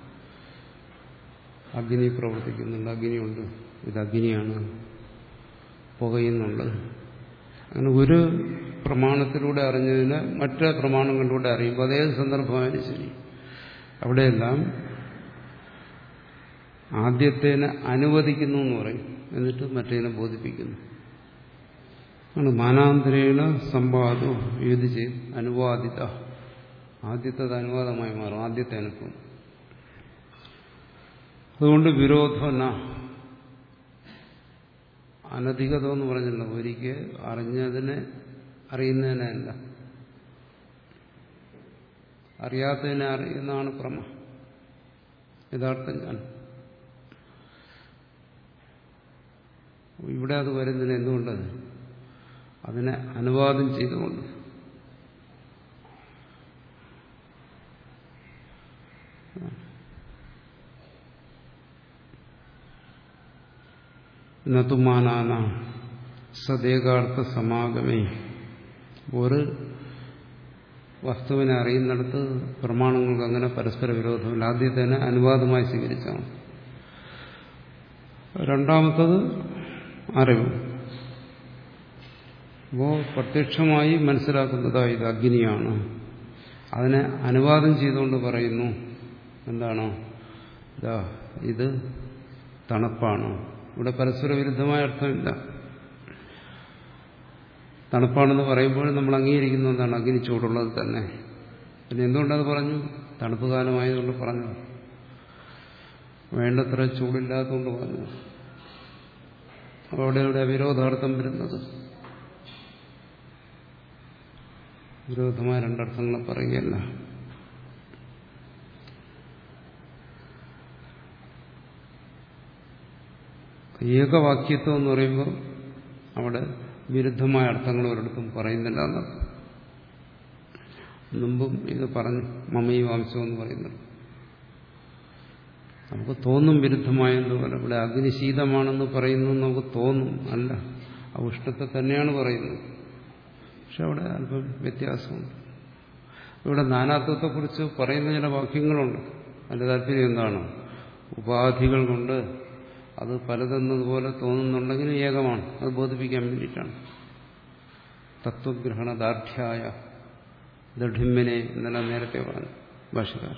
അഗ്നി പ്രവർത്തിക്കുന്നുണ്ട്, അഗ്നിയുണ്ട്, ഇത് അഗ്നിയാണ്, പുകയുന്നുണ്ട്. അങ്ങനെ ഒരു പ്രമാണത്തിലൂടെ അറിഞ്ഞതിന് മറ്റേ പ്രമാണം കണ്ടുകൂടെ അറിയുമ്പോൾ അതേ സന്ദർഭമായാലും ശരി, അവിടെയെല്ലാം ആദ്യത്തേനെ അനുവദിക്കുന്നു എന്ന് പറയും, എന്നിട്ട് മറ്റേനെ ബോധിപ്പിക്കുന്നു. ആണ് മാനാന്തരേണ സംവാദോ ഏത് ചെയ്ത് അനുവാദിത. ആദ്യത്തേത് അനുവാദമായി മാറും, ആദ്യത്തെ അനുഭവം. അതുകൊണ്ട് വിരോധന അനധികതം എന്ന് പറഞ്ഞില്ല. ഒരിക്കൽ അറിഞ്ഞതിനെ അറിയുന്നതിനല്ല, അറിയാത്തതിനെ അറിയുന്നതാണ് പ്രമ യഥാർത്ഥം. ഞാൻ ഇവിടെ അത് വരുന്നതിന് എന്തുകൊണ്ട്? അതിനെ അനുവാദം ചെയ്തുകൊണ്ട്. നതുമാനാന സദേകാർത്ഥ സമാഗമേ. ഒരു വസ്തുവിനെ അറിയുന്നിടത്ത് പ്രമാണങ്ങൾക്ക് അങ്ങനെ പരസ്പര വിരോധമില്ല. ആദ്യത്തേനെ അനുവാദമായി സ്വീകരിച്ചാണ്. രണ്ടാമത്തത് അറിവ്. അപ്പോൾ പ്രത്യക്ഷമായി മനസ്സിലാക്കുന്നതാ ഇത് അഗ്നിയാണ്. അതിനെ അനുവാദം ചെയ്തുകൊണ്ട് പറയുന്നു എന്താണ്? ഇതാ ഇത് തണുപ്പാണ്. ഇവിടെ പരസ്പര വിരുദ്ധമായ അർത്ഥമില്ല. തണുപ്പാണെന്ന് പറയുമ്പോൾ നമ്മൾ അംഗീകരിക്കുന്ന എന്താണ്? അഗ്നി ചൂടുള്ളത് തന്നെ. പിന്നെ എന്തുകൊണ്ടത് പറഞ്ഞു? തണുപ്പ് കാലമായതുകൊണ്ട് പറഞ്ഞു, വേണ്ടത്ര ചൂടില്ലാത്തതുകൊണ്ട് പറഞ്ഞു. അവിടെ ഇവിടെ വിരോധാർത്ഥം വരുന്നത്, വിരോധമായ രണ്ടർത്ഥങ്ങളെ പറയുകയല്ല. ഏകവാക്യത്വം എന്ന് പറയുമ്പോൾ അവിടെ വിരുദ്ധമായ അർത്ഥങ്ങൾ ഒരിടത്തും പറയുന്നില്ല എന്നർത്ഥം. മുമ്പും ഇത് പറഞ്ഞു, മമീ വാംശം എന്ന് പറയുന്നത്. നമുക്ക് തോന്നും വിരുദ്ധമായതുപോലെ. ഇവിടെ അഗ്നി ശീതമാണെന്ന് പറയുന്നു നമുക്ക് തോന്നും, അല്ല, ആ ഉഷ്ണത്തെ തന്നെയാണ് പറയുന്നത്. പക്ഷെ അവിടെ അല്പം വ്യത്യാസമുണ്ട്. ഇവിടെ നാനാത്വത്തെക്കുറിച്ച് പറയുന്ന ചില വാക്യങ്ങളുണ്ട്. അതിന്റെ താല്പര്യം എന്താണ്? ഉപാധികൾ കൊണ്ട് അത് പലതെന്നതുപോലെ തോന്നുന്നുണ്ടെങ്കിൽ ഏകമാണ്, അത് ബോധിപ്പിക്കാൻ വേണ്ടിയിട്ടാണ്. തത്വഗ്രഹണദാർഢ്യായ ദൃഢിമ്മിനെ എന്നെല്ലാം നേരത്തെ പറഞ്ഞു ഭാഷകാർ.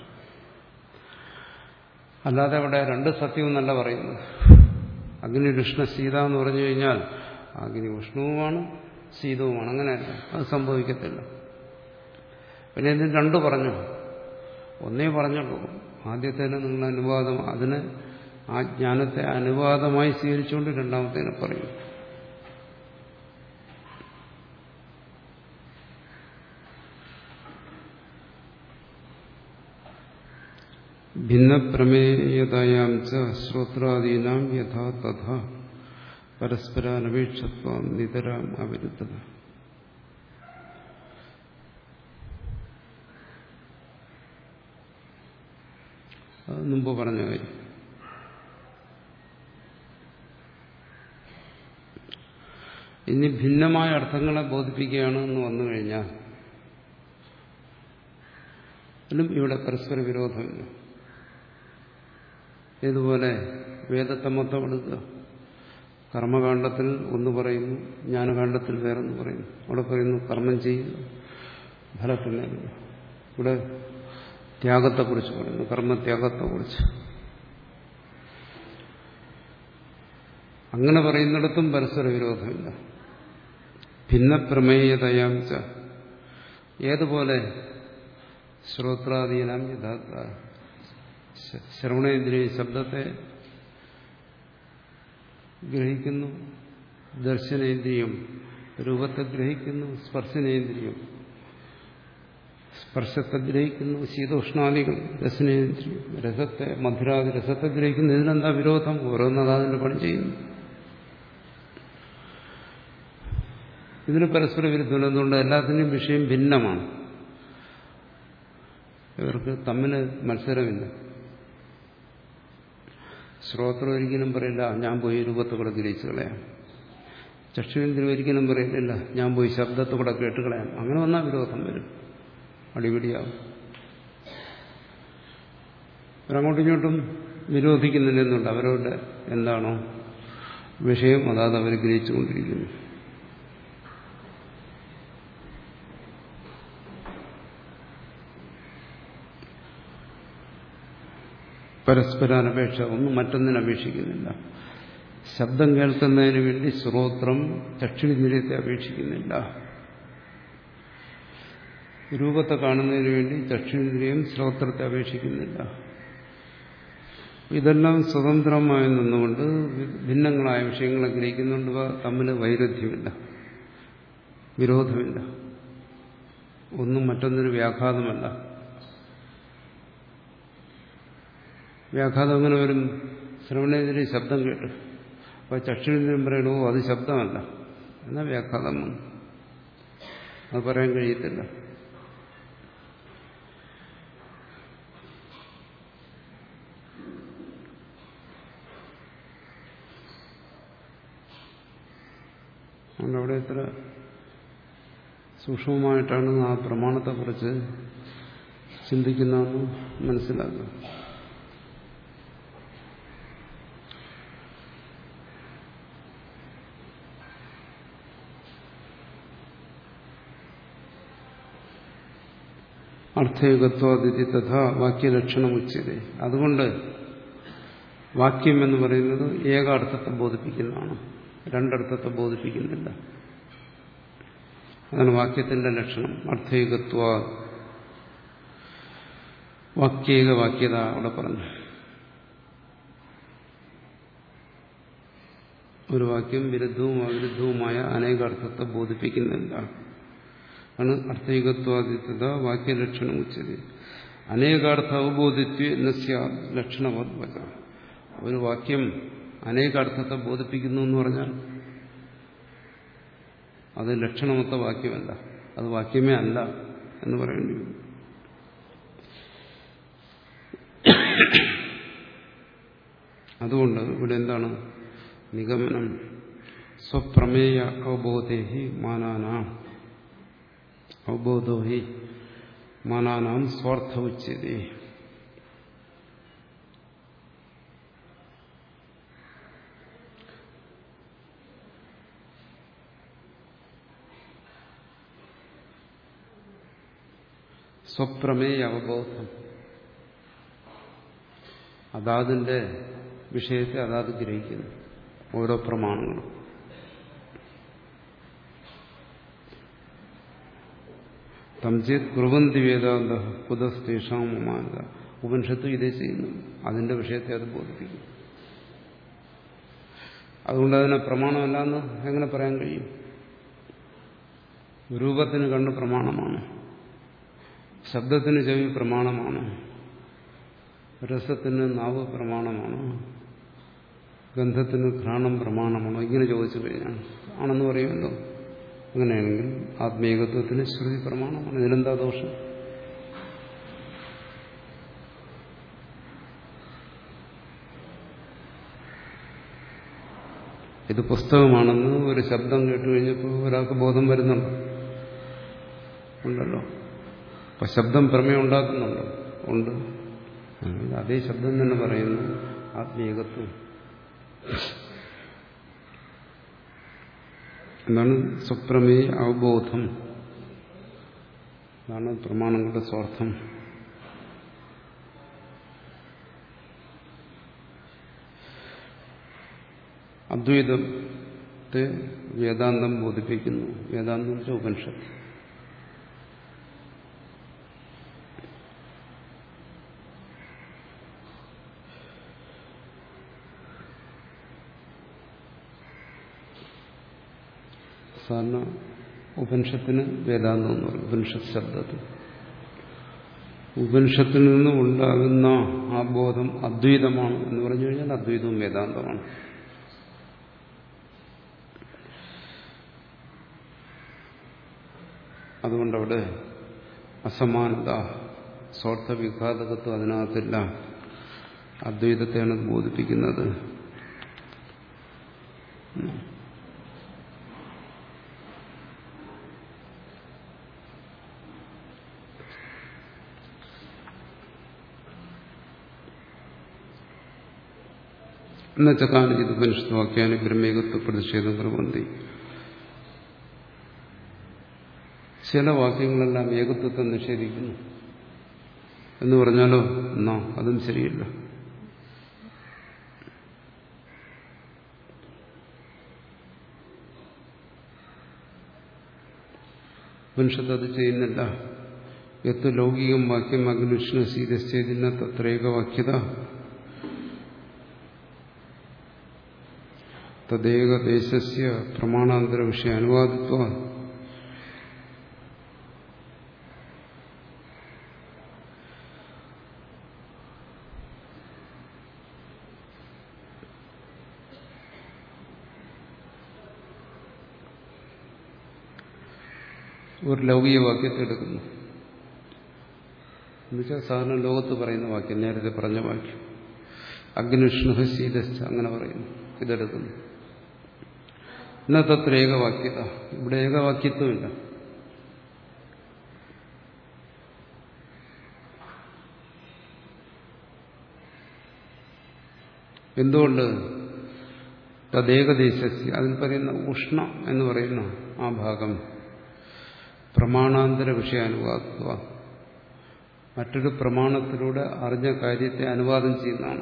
അല്ലാതെ അവിടെ രണ്ട് സത്യവും നല്ല പറയുന്നത്. അഗ്നി ഉഷ്ണ ശീത എന്ന് പറഞ്ഞു കഴിഞ്ഞാൽ അഗ്നി ഉഷ്ണവുമാണ് ശീതവുമാണ്, അങ്ങനെയല്ല, അത് സംഭവിക്കത്തില്ല. പിന്നെ ഇതിന് രണ്ടു പറഞ്ഞു, ഒന്നേ പറഞ്ഞുള്ളൂ. ആദ്യത്തേന് നിങ്ങൾ അനുവാദം, അതിന് ആ ജ്ഞാനത്തെ അനുവാദമായി സ്വീകരിച്ചുകൊണ്ട് രണ്ടാമത്തേനെ പറയും. ഭിന്നപ്രമേയതായാം ച ശ്രോത്രാദീനാം യഥാ തഥാ പരസ്പരാനപേക്ഷത്വം നിതരാം അവിരുദ്ധത. അത് മുമ്പ് പറഞ്ഞ കാര്യം. ഇനി ഭിന്നമായ അർത്ഥങ്ങളെ ബോധിപ്പിക്കുകയാണ് എന്ന് വന്നു കഴിഞ്ഞാൽ അതിലും ഇവിടെ പരസ്പര വിരോധമില്ല. ഇതുപോലെ വേദത്തെ മൊത്തം എടുക്കുക. കർമ്മകാണ്ഡത്തിൽ ഒന്ന് പറയുന്നു, ജ്ഞാനകാണ്ഡത്തിൽ വേറൊന്ന് പറയുന്നു. അവിടെ പറയുന്നു കർമ്മം ചെയ്യുക, ഫലത്തിൽ നേടുക. ഇവിടെ ത്യാഗത്തെക്കുറിച്ച് പറയുന്നു, കർമ്മത്യാഗത്തെക്കുറിച്ച്. അങ്ങനെ പറയുന്നിടത്തും പരസ്പര വിരോധമില്ല. ഭിന്നപ്രമേയതയാം ച, ഏതുപോലെ ശ്രോത്രാദീനാം യഥാർത്ഥ ശ്രവണേന്ദ്രിയ ശബ്ദത്തെ ഗ്രഹിക്കുന്നു, ദർശനേന്ദ്രിയം രൂപത്തെ ഗ്രഹിക്കുന്നു, സ്പർശനേന്ദ്രിയം സ്പർശത്തെ ഗ്രഹിക്കുന്നു, ശീതോഷ്ണാദികൾ രസനേന്ദ്രിയം രസത്തെ മധുരാദി രസത്തെ ഗ്രഹിക്കുന്നു. ഇതിനെന്താ വിരോധം? ഓരോന്നത് അതിന്റെ പണി ചെയ്യുന്നു. ഇതിന് പരസ്പര വിരുദ്ധം എന്തുകൊണ്ട്? എല്ലാത്തിൻ്റെയും വിഷയം ഭിന്നമാണ്. ഇവർക്ക് തമ്മിൽ മത്സരമില്ല. ശ്രോത്രം ഒരിക്കലും പറയില്ല ഞാൻ പോയി രൂപത്തെ കൂടെ ഗ്രഹിച്ചു കളയാം. ചക്ഷുരേന്ദ്രിയം ഒരിക്കലും പറയില്ല ഞാൻ പോയി ശബ്ദത്തെ കൂടെ കേട്ട് കളയാം. അങ്ങനെ വന്നാൽ വിരോധം വരും, അടിപിടിയാവും. അവരങ്ങോട്ടും ഇങ്ങോട്ടും വിരോധിക്കുന്നില്ലെന്നുണ്ട്. അവരവരുടെ എന്താണോ വിഷയം അതാത് അവർ ഗ്രഹിച്ചുകൊണ്ടിരിക്കുന്നു. പരസ്പരാനപേക്ഷ, ഒന്നും മറ്റൊന്നിനെ അപേക്ഷിക്കുന്നില്ല. ശബ്ദം കേൾക്കുന്നതിന് വേണ്ടി ശ്രോത്രം ചക്ഷുരേന്ദ്രിയത്തെ അപേക്ഷിക്കുന്നില്ല. രൂപത്തെ കാണുന്നതിന് വേണ്ടി ചക്ഷുരേന്ദ്രിയം ശ്രോത്രത്തെ അപേക്ഷിക്കുന്നില്ല. ഇതെല്ലാം സ്വതന്ത്രമായി നിന്നുകൊണ്ട് ഭിന്നങ്ങളായ വിഷയങ്ങളെ ഗ്രഹിക്കുന്നുണ്ട്. തമ്മിൽ വൈരുദ്ധ്യമില്ല, വിരോധമില്ല, ഒന്നും മറ്റൊന്നിന് വ്യാഘാതമല്ല. വ്യാഘാതം അങ്ങനെ വരും. ശ്രവണേന്ദ്രിയ ശബ്ദം കേട്ടു, അപ്പോൾ ചക്ഷുരേന്ദ്രിയം പറയണോ അത് ശബ്ദമല്ല, എന്നാൽ വ്യാഘാതം വന്നു. അത് പറയാൻ കഴിയത്തില്ല. അതുകൊണ്ട് അവിടെ എത്ര സൂക്ഷ്മമായിട്ടാണ് ആ പ്രമാണത്തെക്കുറിച്ച് ചിന്തിക്കുന്നതെന്ന് മനസ്സിലാക്കുക. അർത്ഥയുഗത്വാദിതി തഥാ വാക്യലക്ഷണം ഉച്ചതേ. അതുകൊണ്ട് വാക്യം എന്ന് പറയുന്നത് ഏകാർത്ഥത്തെ ബോധിപ്പിക്കുന്നതാണ്, രണ്ടർത്ഥത്തെ ബോധിപ്പിക്കുന്നില്ല. അതാണ് വാക്യത്തിന്റെ ലക്ഷണം. അർത്ഥയുഗത്വാ, വാക്യേക വാക്യത അവിടെ പറഞ്ഞു. ഒരു വാക്യം വിരുദ്ധവും അവിരുദ്ധവുമായ അനേകാർത്ഥത്തെ ബോധിപ്പിക്കുന്നില്ല. ആണ് അർത്ഥയുഗത്വാദിത്യത വാക്യലക്ഷണം ഉച്ചത്. അനേകാർത്ഥ അവബോധിത്വ ലക്ഷണവദ്വച. ഒരു വാക്യം അനേകാർത്ഥത്തെ ബോധിപ്പിക്കുന്നു എന്ന് പറഞ്ഞാൽ അത് ലക്ഷണമൊത്ത വാക്യമല്ല, അത് വാക്യമേ അല്ല എന്ന് പറയേണ്ടി വരും. അതുകൊണ്ട് ഇവിടെ എന്താണ് നിഗമനം? സ്വപ്രമേയ അവബോധേഹി മാനാനാം. അവബോധോ ഹി മാനാനാം സ്വാർത്ഥ ഉച്യതേ. സ്വപ്രമേയ അവബോധം അതാതിന്റെ വിഷയത്തെ അതാത് ഗ്രഹിക്കുന്നു. ഓരോ പ്രമാണങ്ങളും തംചേത് കുറുവന്തി വേദാന്ത കുതസ്തേഷാമാനത. ഉപനിഷത്തും ഇതേ ചെയ്യുന്നു. അതിന്റെ വിഷയത്തെ അത് ബോധിപ്പിക്കും. അതുകൊണ്ട് അതിനെ പ്രമാണമല്ലാന്ന് എങ്ങനെ പറയാൻ കഴിയും? രൂപത്തിന് കണ്ണ് പ്രമാണമാണ്, ശബ്ദത്തിന് ചെവി പ്രമാണമാണ്, രസത്തിന് നാവ് പ്രമാണമാണ്, ഗന്ധത്തിന് ഘ്രാണം പ്രമാണമാണോ? ഇങ്ങനെ ചോദിച്ചു കഴിഞ്ഞാൽ ആണെന്ന് പറയുമല്ലോ. അങ്ങനെയാണെങ്കിൽ ആത്മീയത്വത്തിന് ശ്രുതി പ്രമാണമാണ്. ഇതിലെന്താ ദോഷം? ഇത് പുസ്തകമാണെന്ന് ഒരു ശബ്ദം കേട്ടു കഴിഞ്ഞപ്പോൾ ഒരാൾക്ക് ബോധം വരുന്നുണ്ടോ? ഉണ്ടല്ലോ. അപ്പൊ ശബ്ദം പ്രമേയം ഉണ്ടാക്കുന്നുണ്ടോ? ഉണ്ട്. അതേ ശബ്ദം തന്നെ പറയുന്നു ആത്മീയത്വം. എന്താണ് സ്വപ്രമേയ അവബോധം? അതാണ് പ്രമാണങ്ങളുടെ സ്വാർത്ഥം. അദ്വൈതത്തെ വേദാന്തം ബോധിപ്പിക്കുന്നു. വേദാന്തം വെച്ചാൽ ഉപനിഷത്ത്. സാധാരണ ഉപനിഷത്തിന് വേദാന്തം എന്ന് പറയും. ഉപനിഷത്ത് ശബ്ദത്തിൽ ഉപനിഷത്തിൽ നിന്നും ഉണ്ടാകുന്ന ആ ബോധം അദ്വൈതമാണ് എന്ന് പറഞ്ഞു കഴിഞ്ഞാൽ അദ്വൈതവും വേദാന്തമാണ്. അതുകൊണ്ടവിടെ അസമാനത, സ്വാർത്ഥ വിഘാതകത്വം അതിനകത്തില്ല. അദ്വൈതത്തെയാണ് ബോധിപ്പിക്കുന്നത്. എന്നുവെച്ചാൽ കാണിച്ചത് ഉപനിഷത്ത് വാക്യാന് ബ്രഹ്മേകത്വ പ്രതിഷേധം കുറുവന്തി. ചില വാക്യങ്ങളെല്ലാം ഏകത്വത്തെ നിഷേധിക്കുന്നു എന്ന് പറഞ്ഞാലോ എന്നാ അതും ശരിയല്ല. ഉപനിഷത്ത് അത് ചെയ്യുന്നില്ല. യത്ത് ലൗകികം വാക്യം അഗ്നിഷ്ണു സീതശ്ചേതിന തത്രേകവാക്യത തദ്ദേകദേശസ്യ പ്രമാണാന്തര വിഷയ അനുവാദിത്വ ഒരു ലൗകിക വാക്യത്തെ എടുക്കുന്നു. എന്നുവെച്ചാൽ സാധാരണ ലോകത്ത് പറയുന്ന വാക്യം, നേരത്തെ പറഞ്ഞ വാക്യം അഗ്നിഷ്ണു ശീതശ്ച അങ്ങനെ പറയുന്നു. ഇതെടുക്കുന്നു. ഇന്നത്തെ ഏകവാക്യത. ഇവിടെ ഏകവാക്യത്വമില്ല. എന്തുകൊണ്ട്? തദ്ദേകദേശസ്യ അതിൽ പറയുന്ന ഉഷ്ണ എന്ന് പറയുന്ന ആ ഭാഗം പ്രമാണാന്തര വിഷയാനുവാദത്വ, മറ്റൊരു പ്രമാണത്തിലൂടെ അറിഞ്ഞ കാര്യത്തെ അനുവാദം ചെയ്യുന്നതാണ്.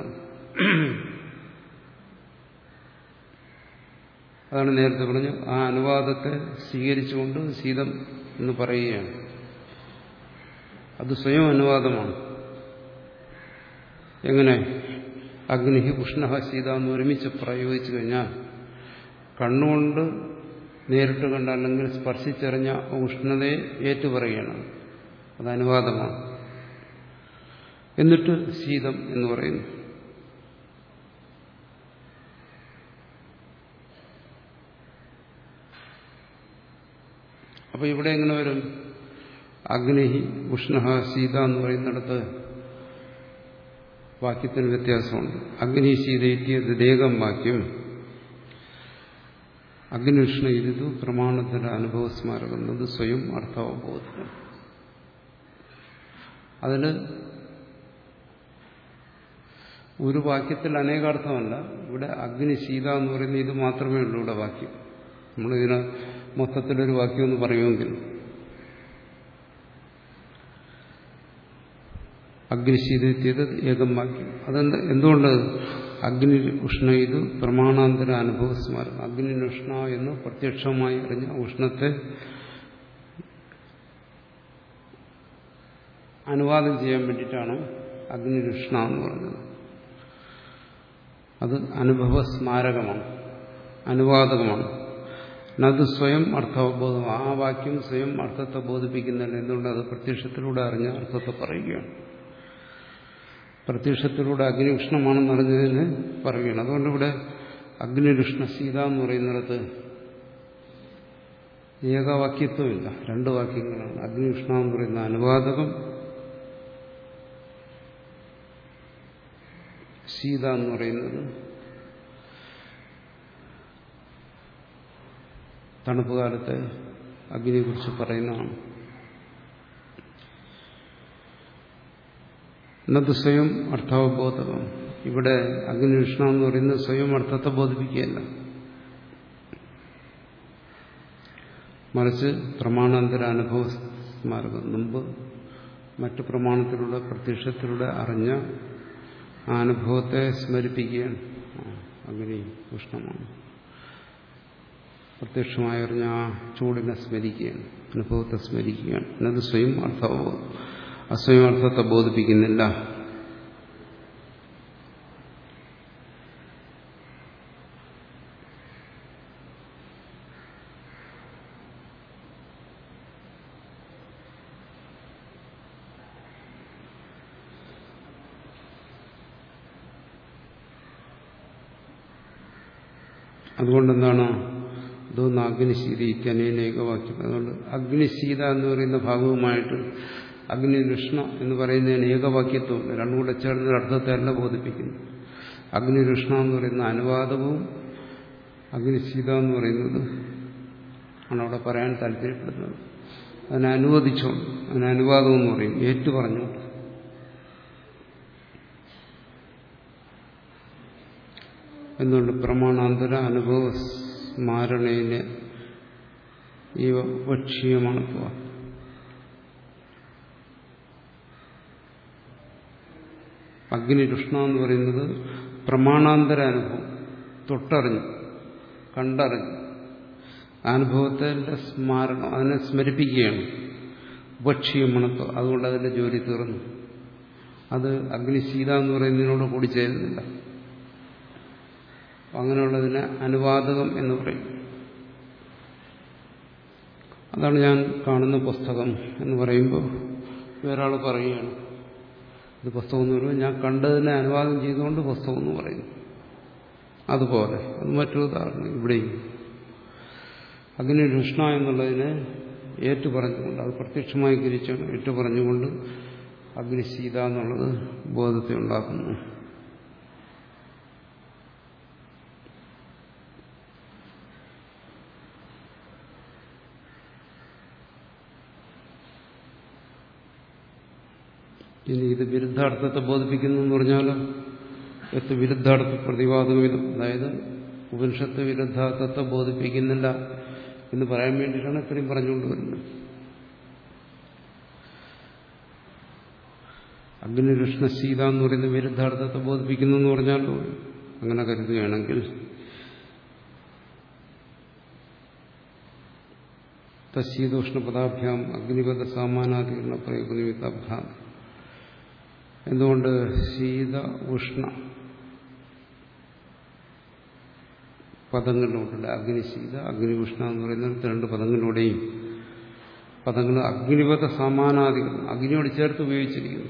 അതാണ് നേരത്തെ പറഞ്ഞു. ആ അനുവാദത്തെ സ്വീകരിച്ചുകൊണ്ട് ശീതം എന്ന് പറയുകയാണ്. അത് സ്വയം അനുവാദമാണ്. എങ്ങനെ? അഗ്നിഹി ഉഷ്ണ ശീത എന്ന് ഒരുമിച്ച് പ്രയോഗിച്ചു കഴിഞ്ഞാൽ കണ്ണുകൊണ്ട് നേരിട്ട് കണ്ട അല്ലെങ്കിൽ സ്പർശിച്ചറിഞ്ഞ ഉഷ്ണതയെ ഏറ്റുപറയുകയാണ്. അത് അനുവാദമാണ്. എന്നിട്ട് ശീതം എന്ന് പറയുന്നു. അപ്പൊ ഇവിടെ എങ്ങനെ വരും? അഗ്നിഹി ഉഷ്ണ ശീത എന്ന് പറയുന്നിടത്ത് വാക്യത്തിന് വ്യത്യാസമുണ്ട്. അഗ്നി ശീതേറ്റിയത് ദേഹം വാക്യം അഗ്നിഷ്ണ ഇരുതു പ്രമാണത്തിന്റെ അനുഭവസ്മാരകം എന്നത് സ്വയം അർത്ഥാവബോധം. അതിന് ഒരു വാക്യത്തിൽ അനേകാർത്ഥമല്ല. ഇവിടെ അഗ്നി സീത എന്ന് പറയുന്ന ഇത് മാത്രമേ ഉള്ളൂ ഇവിടെ വാക്യം. നമ്മളിതിന് മൊത്തത്തിലൊരു വാക്യം എന്ന് പറയുമെങ്കിൽ അഗ്നിശീതെത്തിയത് ഏകം വാക്യം. അതെന്ത് എന്തുകൊണ്ട് അഗ്നി ഉഷ്ണ ഇത് പ്രമാണാന്തര അനുഭവസ്മാരം. അഗ്നി ഉഷ്ണ എന്ന് പ്രത്യക്ഷമായി അറിഞ്ഞ ഉഷ്ണത്തെ അനുവാദം ചെയ്യാൻ വേണ്ടിയിട്ടാണ് അഗ്നി ഉഷ്ണ എന്ന് പറഞ്ഞത്. അത് അനുഭവസ്മാരകമാണ്, അനുവാദകമാണ്. അത് സ്വയം അർത്ഥാവബോധം. ആ വാക്യം സ്വയം അർത്ഥത്തെ ബോധിപ്പിക്കുന്നില്ല. എന്തുകൊണ്ട്? അത് പ്രത്യക്ഷത്തിലൂടെ അറിഞ്ഞ അർത്ഥത്തെ പറയുകയാണ്. പ്രത്യക്ഷത്തിലൂടെ അഗ്നി ഉഷ്ണമാണെന്ന് അറിഞ്ഞതിന് പറയുകയാണ്. അതുകൊണ്ട് ഇവിടെ അഗ്നിരുഷ്ണ സീത എന്ന് പറയുന്നിടത്ത് ഏകവാക്യത്വമില്ല, രണ്ട് വാക്യങ്ങളാണ്. അഗ്നി ഉഷ്ണ എന്ന് പറയുന്ന അനുവാദകം, സീത എന്ന് പറയുന്നത് തണുപ്പ് കാലത്തെ അഗ്നിയെക്കുറിച്ച് പറയുന്നതാണ്. എന്നത് സ്വയം അർത്ഥാവബോധകം. ഇവിടെ അഗ്നി ഉഷ്ണ എന്ന് പറയുന്നത് സ്വയം അർത്ഥത്തെ ബോധിപ്പിക്കുകയല്ല, മറിച്ച് പ്രമാണാന്തര അനുഭവ സ്മാരകം. മുമ്പ് മറ്റു പ്രമാണത്തിലൂടെ പ്രത്യക്ഷത്തിലൂടെ അറിഞ്ഞ ആ അനുഭവത്തെ സ്മരിപ്പിക്കുകയാണ്. അഗ്നി ഉഷ്ണമാണ്, പ്രത്യക്ഷമായി അറിഞ്ഞ ആ ചൂടിനെ സ്മരിക്കുകയാണ്, അനുഭവത്തെ സ്മരിക്കുകയാണ്. എന്നത് സ്വയം അർത്ഥാവബോധം. അസ്വയം അർത്ഥത്തെ ബോധിപ്പിക്കുന്നില്ല. അതുകൊണ്ടെന്താണ് ഇതൊന്ന് അഗ്നിശീത ഇത്യനേക വാക്യം. അതുകൊണ്ട് അഗ്നിശീത എന്ന് പറയുന്ന ഭാഗവുമായിട്ട് അഗ്നി രുഷ്ണ എന്ന് പറയുന്നതിന് ഏകവാക്യത്വമില്ല. രണ്ടും കൂടെ ചേർന്ന അർത്ഥത്തെ അല്ല ബോധിപ്പിക്കുന്നു. അഗ്നി രുഷ്ണ എന്ന് പറയുന്ന അനുവാദവും അഗ്നിശീത എന്ന് പറയുന്നത് ആണ് അവിടെ പറയാൻ താല്പര്യപ്പെടുന്നത്. അതിനെ അനുവദിച്ചോണ്ട്, അതിന് അനുവാദം എന്ന് പറയും, ഏറ്റു പറഞ്ഞോണ്ട്. എന്തുകൊണ്ട്? പ്രമാണാന്തര അനുഭവ സ്മാരണയിലെ ഈ വക്ഷ്യമാണ്. അഗ്നിരുഷ്ണ എന്ന് പറയുന്നത് പ്രമാണാന്തര അനുഭവം, തൊട്ടറിഞ്ഞു കണ്ടറിഞ്ഞു അനുഭവത്തിന്റെ സ്മാരണം, അതിനെ സ്മരിപ്പിക്കുകയാണ്. ഉപക്ഷീയമണത്വം. അതുകൊണ്ട് അതിന്റെ ജോലി തീർന്നു. അത് അഗ്നിശീത എന്ന് പറയുന്നതിനോട് കൂടി ചേരുന്നില്ല. അങ്ങനെയുള്ളതിനെ അനുവാദകം എന്ന് പറയും. അതാണ് ഞാൻ കാണുന്ന പുസ്തകം എന്ന് പറയുമ്പോൾ വേറൊരാൾ പറയുകയാണ് ഇത് പുസ്തകം എന്ന് പറയുമ്പോൾ ഞാൻ കണ്ടതിനെ അനുവാദം ചെയ്തുകൊണ്ട് പുസ്തകം എന്ന് പറയുന്നു. അതുപോലെ അത് മറ്റൊരു ഉദാഹരണം. ഇവിടെയും അഗ്നിരുഷ്ണ എന്നുള്ളതിനെ ഏറ്റു പറഞ്ഞുകൊണ്ട്, അത് പ്രത്യക്ഷമായി ഗ്രഹിച്ചാണ് ഏറ്റു പറഞ്ഞുകൊണ്ട് അഗ്നിശീത എന്നുള്ളത് ബോധത്തെ ഉണ്ടാക്കുന്നു. ഇനി ഇത് വിരുദ്ധാർത്ഥത്തെ ബോധിപ്പിക്കുന്നു എന്ന് പറഞ്ഞാൽ എത്ത് വിരുദ്ധാർത്ഥ പ്രതിപാദകമിതം, അതായത് ഉപനിഷത്ത് വിരുദ്ധാർത്ഥത്തെ ബോധിപ്പിക്കുന്നില്ല എന്ന് പറയാൻ വേണ്ടിയിട്ടാണ് ഇത്രയും പറഞ്ഞുകൊണ്ട് വരുന്നത്. അഗ്നിരുഷ്ണശീത എന്ന് പറയുന്ന വിരുദ്ധാർത്ഥത്തെ ബോധിപ്പിക്കുന്നു എന്ന് പറഞ്ഞാൽ അങ്ങനെ കരുതുകയാണെങ്കിൽ തശീതോഷ്ണ പദാഭ്യാം അഗ്നിപദ സാമാനാധികരണ പ്രയോഗനിമിത്താഭ്യാം. എന്തുകൊണ്ട്? ശീത ഉഷ്ണ പദങ്ങളിലൂടെ അഗ്നിശീത അഗ്നി ഉഷ്ണ എന്ന് പറയുന്ന രണ്ട് പദങ്ങളിലൂടെയും പദങ്ങൾ അഗ്നിപദ സമാനാധികം അഗ്നിയോട് ചേർത്ത് ഉപയോഗിച്ചിരിക്കുന്നു.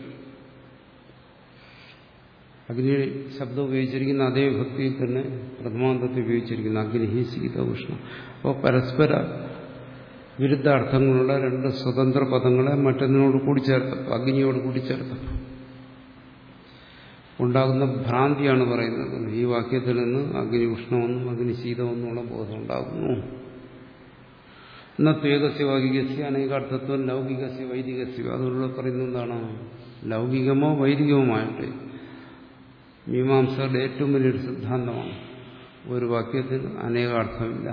അഗ്നി ശബ്ദം ഉപയോഗിച്ചിരിക്കുന്ന അതേ ഭക്തിയിൽ തന്നെ പ്രഥമാന്തത്തെ ഉപയോഗിച്ചിരിക്കുന്നു. അഗ്നി ശീത ഉഷ്ണ. അപ്പോൾ പരസ്പര വിരുദ്ധ അർത്ഥങ്ങളുള്ള രണ്ട് സ്വതന്ത്ര പദങ്ങളെ മറ്റൊന്നിനോട് കൂടി ചേർത്തപ്പോൾ, അഗ്നിയോട് കൂടി ചേർത്തപ്പോൾ ഉണ്ടാകുന്ന ഭ്രാന്തിയാണ് പറയുന്നത്. ഈ വാക്യത്തിൽ നിന്ന് അഗ്നി ഉഷ്ണമെന്നും അഗ്നി ശീതമെന്നുള്ള ബോധം ഉണ്ടാകുന്നു. എന്നാൽ ത്വേകസ്യ വാഗികസ്യ അനേകാർത്ഥത്വം ലൗകികസ്യ വൈദികസ്യ. അതുകൊണ്ട് പറയുന്നത് എന്താണ്? ലൗകികമോ വൈദികവുമായിട്ട് മീമാംസകളുടെ ഏറ്റവും വലിയൊരു സിദ്ധാന്തമാണ് ഒരു വാക്യത്തിൽ അനേകാർത്ഥമില്ല.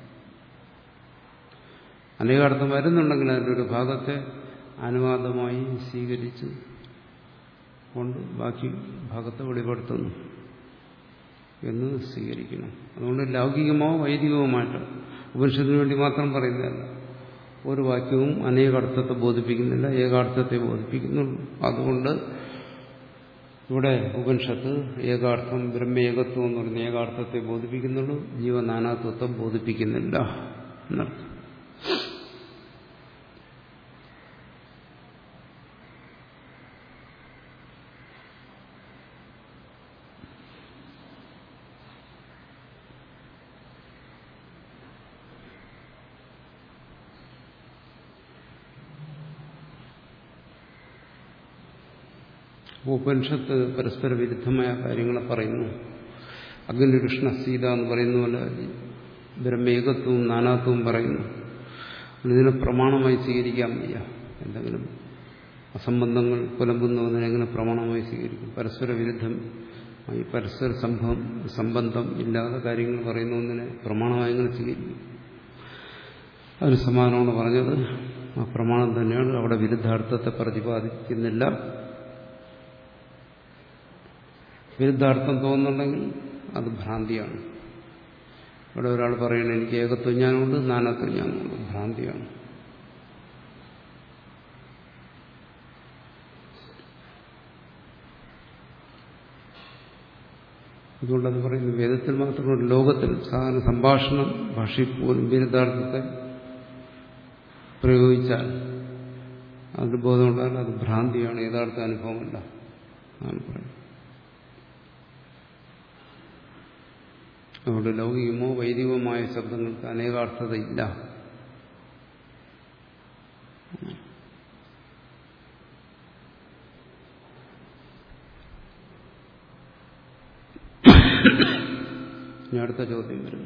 അനേകാർത്ഥം വരുന്നുണ്ടെങ്കിൽ അതിൻ്റെ ഒരു ഭാഗത്തെ അനുവാദമായി സ്വീകരിച്ച് കൊണ്ട് ബാക്കി ഭാഗത്തെ വെളിപ്പെടുത്തുന്നു എന്ന് സ്വീകരിക്കണം. അതുകൊണ്ട് ലൗകികമോ വൈദികവുമായിട്ട് ഉപനിഷത്തിന് വേണ്ടി മാത്രം പറയുന്നതല്ല. ഒരു വാക്യവും അനേകാർത്ഥത്തെ ബോധിപ്പിക്കുന്നില്ല, ഏകാർത്ഥത്തെ ബോധിപ്പിക്കുന്നുള്ളൂ. അതുകൊണ്ട് ഇവിടെ ഉപനിഷത്ത് ഏകാർത്ഥം ബ്രഹ്മ ഏകത്വം എന്ന് പറയുന്ന ഏകാർത്ഥത്തെ ബോധിപ്പിക്കുന്നുള്ളൂ, ജീവനാനാത്വത്തെ ബോധിപ്പിക്കുന്നില്ല എന്നർത്ഥം. ഉപനിഷത്ത് പരസ്പര വിരുദ്ധമായ കാര്യങ്ങളെ പറയുന്നു. അഗ്നി കൃഷ്ണ സീത എന്ന് പറയുന്ന പോലെ ബ്രഹ്മേകത്വവും നാനാത്വവും പറയുന്നു. ഇതിനെ പ്രമാണമായി സ്വീകരിക്കാൻ വയ്യ. എന്തെങ്കിലും അസംബന്ധങ്ങൾ പുലമ്പുന്നതിനെ എങ്ങനെ പ്രമാണമായി സ്വീകരിക്കും? പരസ്പര വിരുദ്ധമായി പരസ്പര സംഭവം സംബന്ധം ഇല്ലാതെ കാര്യങ്ങൾ പറയുന്ന ഒന്നിനെ പ്രമാണമായി എങ്ങനെ സ്വീകരിക്കും? അതിന് സമാനമാണ് പറഞ്ഞത്. ആ പ്രമാണം തന്നെയാണ്. അവിടെ വിരുദ്ധാർത്ഥത്തെ പ്രതിപാദിക്കുന്നില്ല. വിരുദ്ധാർത്ഥം തോന്നുന്നുണ്ടെങ്കിൽ അത് ഭ്രാന്തിയാണ്. ഇവിടെ ഒരാൾ പറയണത് എനിക്ക് ഏകത്വം ജ്ഞാനമുണ്ട്, നാനാത്വം ജ്ഞാനമുണ്ട്. ഭ്രാന്തിയാണ്. അതുകൊണ്ടത് പറയുന്നു വേദത്തിൽ മാത്രമല്ല ലോകത്തിൽ സാധാരണ സംഭാഷണം ഭാഷയിൽ പോലും വിരുദ്ധാർത്ഥത്തെ പ്രയോഗിച്ചാൽ അതിന് ബോധമുണ്ടായാൽ അത് ഭ്രാന്തിയാണ്, യഥാർത്ഥ അനുഭവമല്ല എന്നാണ് പറയുന്നത്. അതുകൊണ്ട് ലൗകികമോ വൈദികവുമായ ശബ്ദങ്ങൾക്ക് അനേകാർത്ഥതയില്ല. ഇനി അടുത്ത ചോദ്യം വരുന്നു.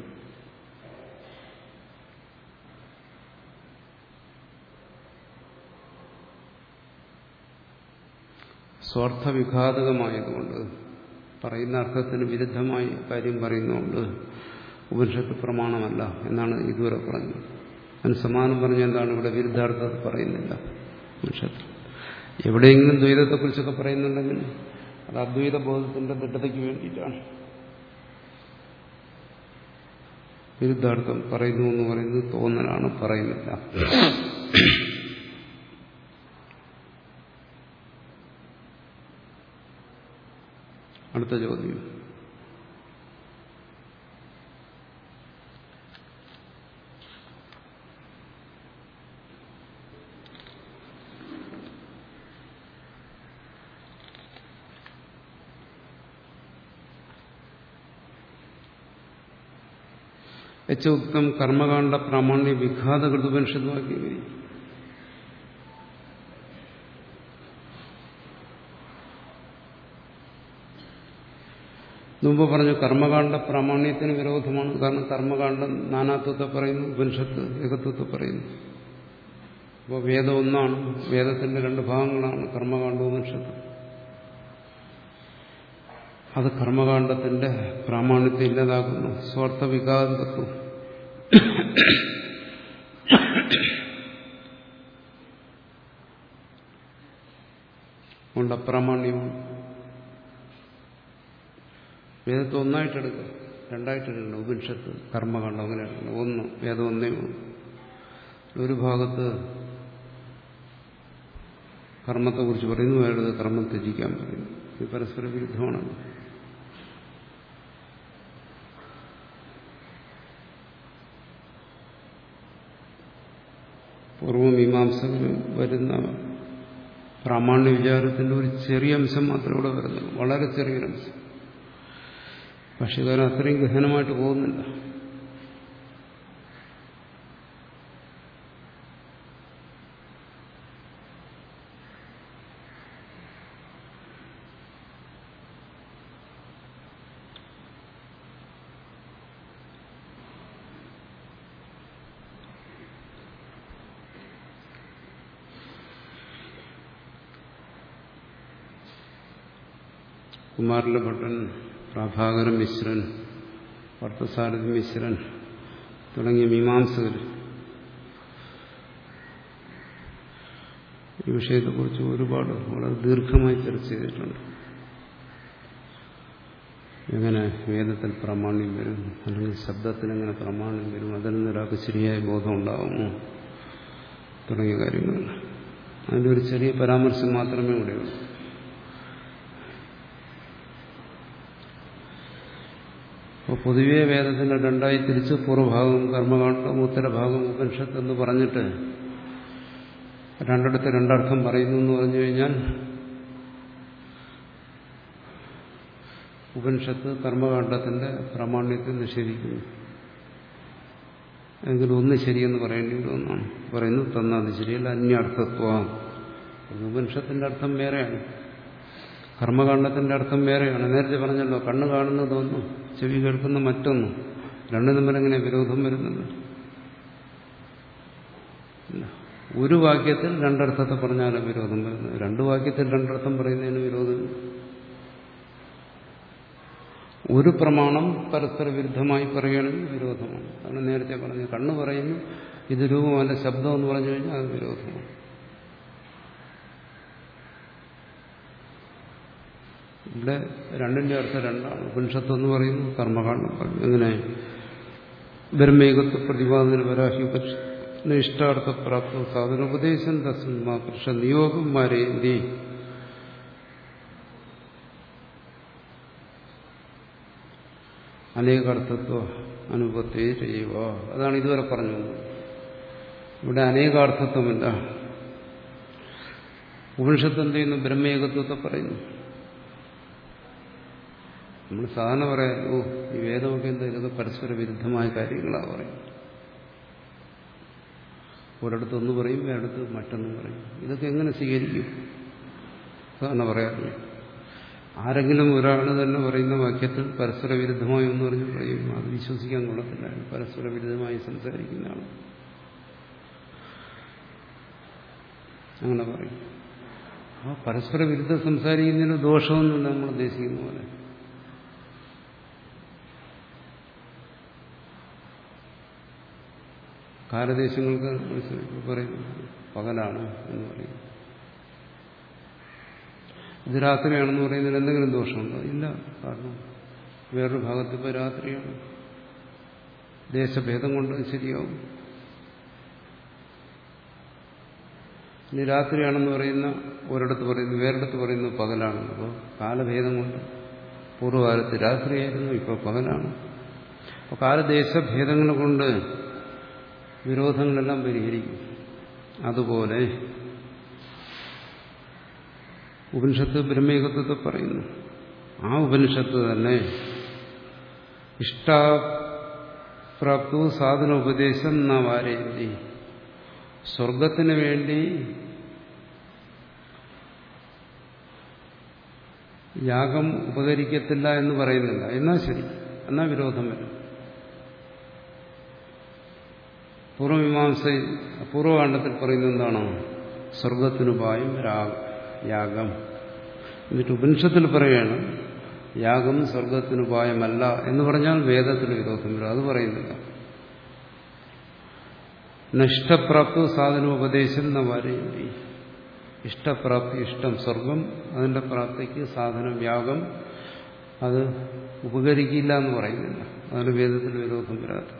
സ്വാർത്ഥവിഘാതകമായതുകൊണ്ട് പറയുന്ന അർത്ഥത്തിന് വിരുദ്ധമായ കാര്യം പറയുന്നതുകൊണ്ട് ഉപനിഷത്ത് പ്രമാണമല്ല എന്നാണ് ഇതുവരെ പറഞ്ഞത്. അതിന് സമാനം പറഞ്ഞ എന്താണ്? ഇവിടെ വിരുദ്ധാർത്ഥത്തെ പറയുന്നില്ല ഉപനിഷത്ത്. എവിടെയെങ്കിലും ദ്വൈതത്തെക്കുറിച്ചൊക്കെ പറയുന്നുണ്ടെങ്കിൽ അത് അദ്വൈത ബോധത്തിന്റെ ദൃഢതയ്ക്ക് വേണ്ടിയിട്ടാണ്. വിരുദ്ധാർത്ഥം പറയുന്നു എന്ന് പറയുന്നത് തോന്നലാണ്, പറയുന്നില്ല. അടുത്ത ചോദ്യം. യച്ചോക്തം കർമ്മകാണ്ഡ പ്രാമാണ്യ വിഘാതകൃതുപനിഷദ്വാക്യ. മുമ്പ് പറഞ്ഞു കർമ്മകാണ്ഡ പ്രാമാണ്യത്തിന് വിരോധമാണ്. കാരണം കർമ്മകാണ്ഡം നാനാത്വത്തെ പറയുന്നു, ഉപനിഷത്ത് ഏകത്വത്തെ പറയുന്നു. അപ്പോൾ വേദം ഒന്നാണ്, വേദത്തിന്റെ രണ്ട് ഭാഗങ്ങളാണ് കർമ്മകാണ്ഡവും ഉപനിഷത്ത്. അത് കർമ്മകാണ്ഡത്തിന്റെ പ്രാമാണ്യത്തെ ഇല്ലാതാക്കുന്നു. സ്വാർത്ഥ വിഘാതത്വം കൊണ്ട് അപ്രാമാണ്യമാണ്. വേദത്തെ ഒന്നായിട്ടെടുക്കുക, രണ്ടായിട്ടെടുക്കണം. ഉപനിഷത്ത് കർമ്മകാണ്ഡം അങ്ങനെ എടുക്കണം. ഒന്ന് വേദം ഒന്നേ ഉള്ളൂ. ഒരു ഭാഗത്ത് കർമ്മത്തെക്കുറിച്ച് പറയുന്നു, വേറൊരു കർമ്മം ത്യജിക്കാൻ പറയുന്നു. ഇത് പരസ്പര വിരുദ്ധമാണല്ലോ. പൂർവമീമാംസകൾ വരുന്ന പ്രാമാണ്യ വിചാരത്തിന്റെ ഒരു ചെറിയ അംശം മാത്രമേ ഇവിടെ വരുന്നുള്ളൂ, വളരെ ചെറിയൊരംശം. ഭാഷ്യകാരൻ അത്രയും ഗഹനമായിട്ട് പോകുന്നില്ല. കുമാരല ഭട്ടൻ, പ്രഭാകരൻ മിശ്രൻ, പാർത്ഥസാരഥി മിശ്രൻ തുടങ്ങിയ മീമാംസകർ ഈ വിഷയത്തെക്കുറിച്ച് ഒരുപാട് വളരെ ദീർഘമായി ചർച്ച ചെയ്തിട്ടുണ്ട്. എങ്ങനെ വേദത്തിൽ പ്രാമാണ്യം വരും, അല്ലെങ്കിൽ ശബ്ദത്തിന് എങ്ങനെ പ്രാമാണ്യം വരും, അതിൽ നിന്നൊരാൾക്ക് ശരിയായ ബോധം ഉണ്ടാകുമോ തുടങ്ങിയ കാര്യങ്ങൾ. അതിൻ്റെ ഒരു ചെറിയ പരാമർശം മാത്രമേ ഇവിടെയുള്ളൂ. അപ്പോൾ പൊതുവേ വേദത്തിനെ രണ്ടായി തിരിച്ച് പൂർവ്വഭാഗം കർമ്മകാണ്ഡം, ഉത്തരഭാഗം ഉപനിഷത്ത് എന്ന് പറഞ്ഞിട്ട് രണ്ടിടത്ത് രണ്ടർത്ഥം പറയുന്നു എന്ന് പറഞ്ഞു കഴിഞ്ഞാൽ ഉപനിഷത്ത് കർമ്മകാണ്ഡത്തിന്റെ പ്രാമാണ്യത്തെ നിഷേധിക്കുന്നു. എങ്കിലും ഒന്ന് ശരിയെന്ന് പറയേണ്ടി വരുമെന്നാണ് പറയുന്നു. തന്നത് ശരിയല്ല, അന്യാർത്ഥത്വം. ഉപനിഷത്തിന്റെ അർത്ഥം വേറെയാണ്, കർമ്മകാണ്ഡത്തിന്റെ അർത്ഥം വേറെയാണ്. നേരത്തെ പറഞ്ഞല്ലോ, കണ്ണ് കാണുന്നതൊന്നും ചെവി കേൾക്കുന്ന മറ്റൊന്നും, രണ്ടു തമ്മിലെങ്ങനെ വിരോധം വരുന്നത്? ഒരു വാക്യത്തിൽ രണ്ടർത്ഥത്തെ പറഞ്ഞാലും വിരോധം വരുന്നത്, രണ്ടു വാക്യത്തിൽ രണ്ടർത്ഥം പറയുന്നതിന് വിരോധം. ഒരു പ്രമാണം പരസ്പര വിരുദ്ധമായി പറയുകയാണെങ്കിൽ വിരോധമാണ്. അതാണ് നേരത്തെ പറഞ്ഞത്. കണ്ണ് പറയുന്നു ഇത് രൂപമല്ല ശബ്ദം എന്ന് പറഞ്ഞു കഴിഞ്ഞാൽ അത് വിരോധമാണ്. ഇവിടെ രണ്ടിന്റെ അർത്ഥം രണ്ടാണ്. ഉപനിഷത്ത് എന്ന് പറയുന്നു, കർമ്മകാണ്ഡം പറയുന്നു. എങ്ങനെ ബ്രഹ്മേകത്വ പ്രതിപാദന വരാഹി ഉപനിഷത്ത് ഇഷ്ടാർത്ഥ പ്രാപ്ത സാധനോപദേശം തസ്മാ പുരുഷ നിയോഗം മാരേന്തി. അനേകാർത്ഥത്വ അനുപത്തേ ചെയ്യുക. അതാണ് ഇതുവരെ പറഞ്ഞത്. ഇവിടെ അനേകാർത്ഥത്വമില്ല. ഉപനിഷത്ത് എന്ത് ചെയ്യുന്നു? ബ്രഹ്മേകത്വത്തെ പറയുന്നു. നമ്മൾ സാധാരണ പറയാം, ഓ ഈ വേദമൊക്കെ എന്താ, ഇതൊക്കെ പരസ്പര വിരുദ്ധമായ കാര്യങ്ങളാണ് പറയുന്നത്. ഒരിടത്തൊന്ന് പറയും, വേറെടുത്ത് മറ്റൊന്ന് പറയും. ഇതൊക്കെ എങ്ങനെ സ്വീകരിക്കും? സാധാരണ പറയാറില്ല. ആരെങ്കിലും ഒരാൾ തന്നെ പറയുന്ന വാക്യത്തിൽ പരസ്പര വിരുദ്ധമായി എന്ന് പറഞ്ഞ് പറയും, അത് വിശ്വസിക്കാൻ കൊള്ളത്തില്ല. പരസ്പര വിരുദ്ധമായി സംസാരിക്കുന്നതാണ്, അങ്ങനെ പറയും. ആ പരസ്പര വിരുദ്ധം സംസാരിക്കുന്നതിന് ദോഷമൊന്നുമില്ല നമ്മൾ ഉദ്ദേശിക്കുന്ന പോലെ. കാലദേശങ്ങൾക്ക് പറയുന്നു പകലാണ് എന്ന് പറയും, ഇത് രാത്രിയാണെന്ന് പറയുന്നതിൽ എന്തെങ്കിലും ദോഷമുണ്ടോ? ഇല്ല. കാരണം വേറൊരു ഭാഗത്ത് ഇപ്പോൾ രാത്രിയാണ്, ദേശഭേദം കൊണ്ട് ശരിയാവും. ഇനി രാത്രിയാണെന്ന് പറയുന്ന ഒരിടത്ത് പറയുന്നു, വേറിടത്ത് പറയുന്നു പകലാണ്. അപ്പോൾ കാലഭേദം കൊണ്ട് പൂർവ്വകാലത്ത് രാത്രിയായിരുന്നു, ഇപ്പോൾ പകലാണ്. അപ്പോൾ കാലദേശഭേദങ്ങൾ കൊണ്ട് വിരോധങ്ങളെല്ലാം പരിഹരിക്കും. അതുപോലെ ഉപനിഷത്ത് ബ്രഹ്മേകത്വത്തെ പറയുന്നു. ആ ഉപനിഷത്ത് തന്നെ ഇഷ്ടാപ്രാപ്തു സാധനോപദേശം ന വാരേന്തി. സ്വർഗത്തിന് വേണ്ടി യാഗം ഉപകരിക്കത്തില്ല എന്ന് പറയുന്നില്ല. എന്നാൽ ശരി, എന്നാൽ വിരോധം വരും. പൂർവമീമാംസ പൂർവകാണ്ഡത്തിൽ പറയുന്നത് എന്താണോ? സ്വർഗത്തിനുപായം യാഗം. എന്നിട്ട് ഉപനിഷത്തിൽ പറയുകയാണ് യാഗം സ്വർഗത്തിനുപായമല്ല എന്ന് പറഞ്ഞാൽ വേദത്തിന് വിരോധം വരും. അത് പറയുന്നില്ല. ഇഷ്ടപ്രാപ്തി സാധനോപദേശം എന്ന വരേണ്ടി. ഇഷ്ടപ്രാപ്തി, ഇഷ്ടം സ്വർഗം, അതിന്റെ പ്രാപ്തിക്ക് സാധനം യാഗം, അത് ഉപകരിക്കില്ല എന്ന് പറയുന്നില്ല. അതിന് വേദത്തിൽ വിരോധം വരാത്ത.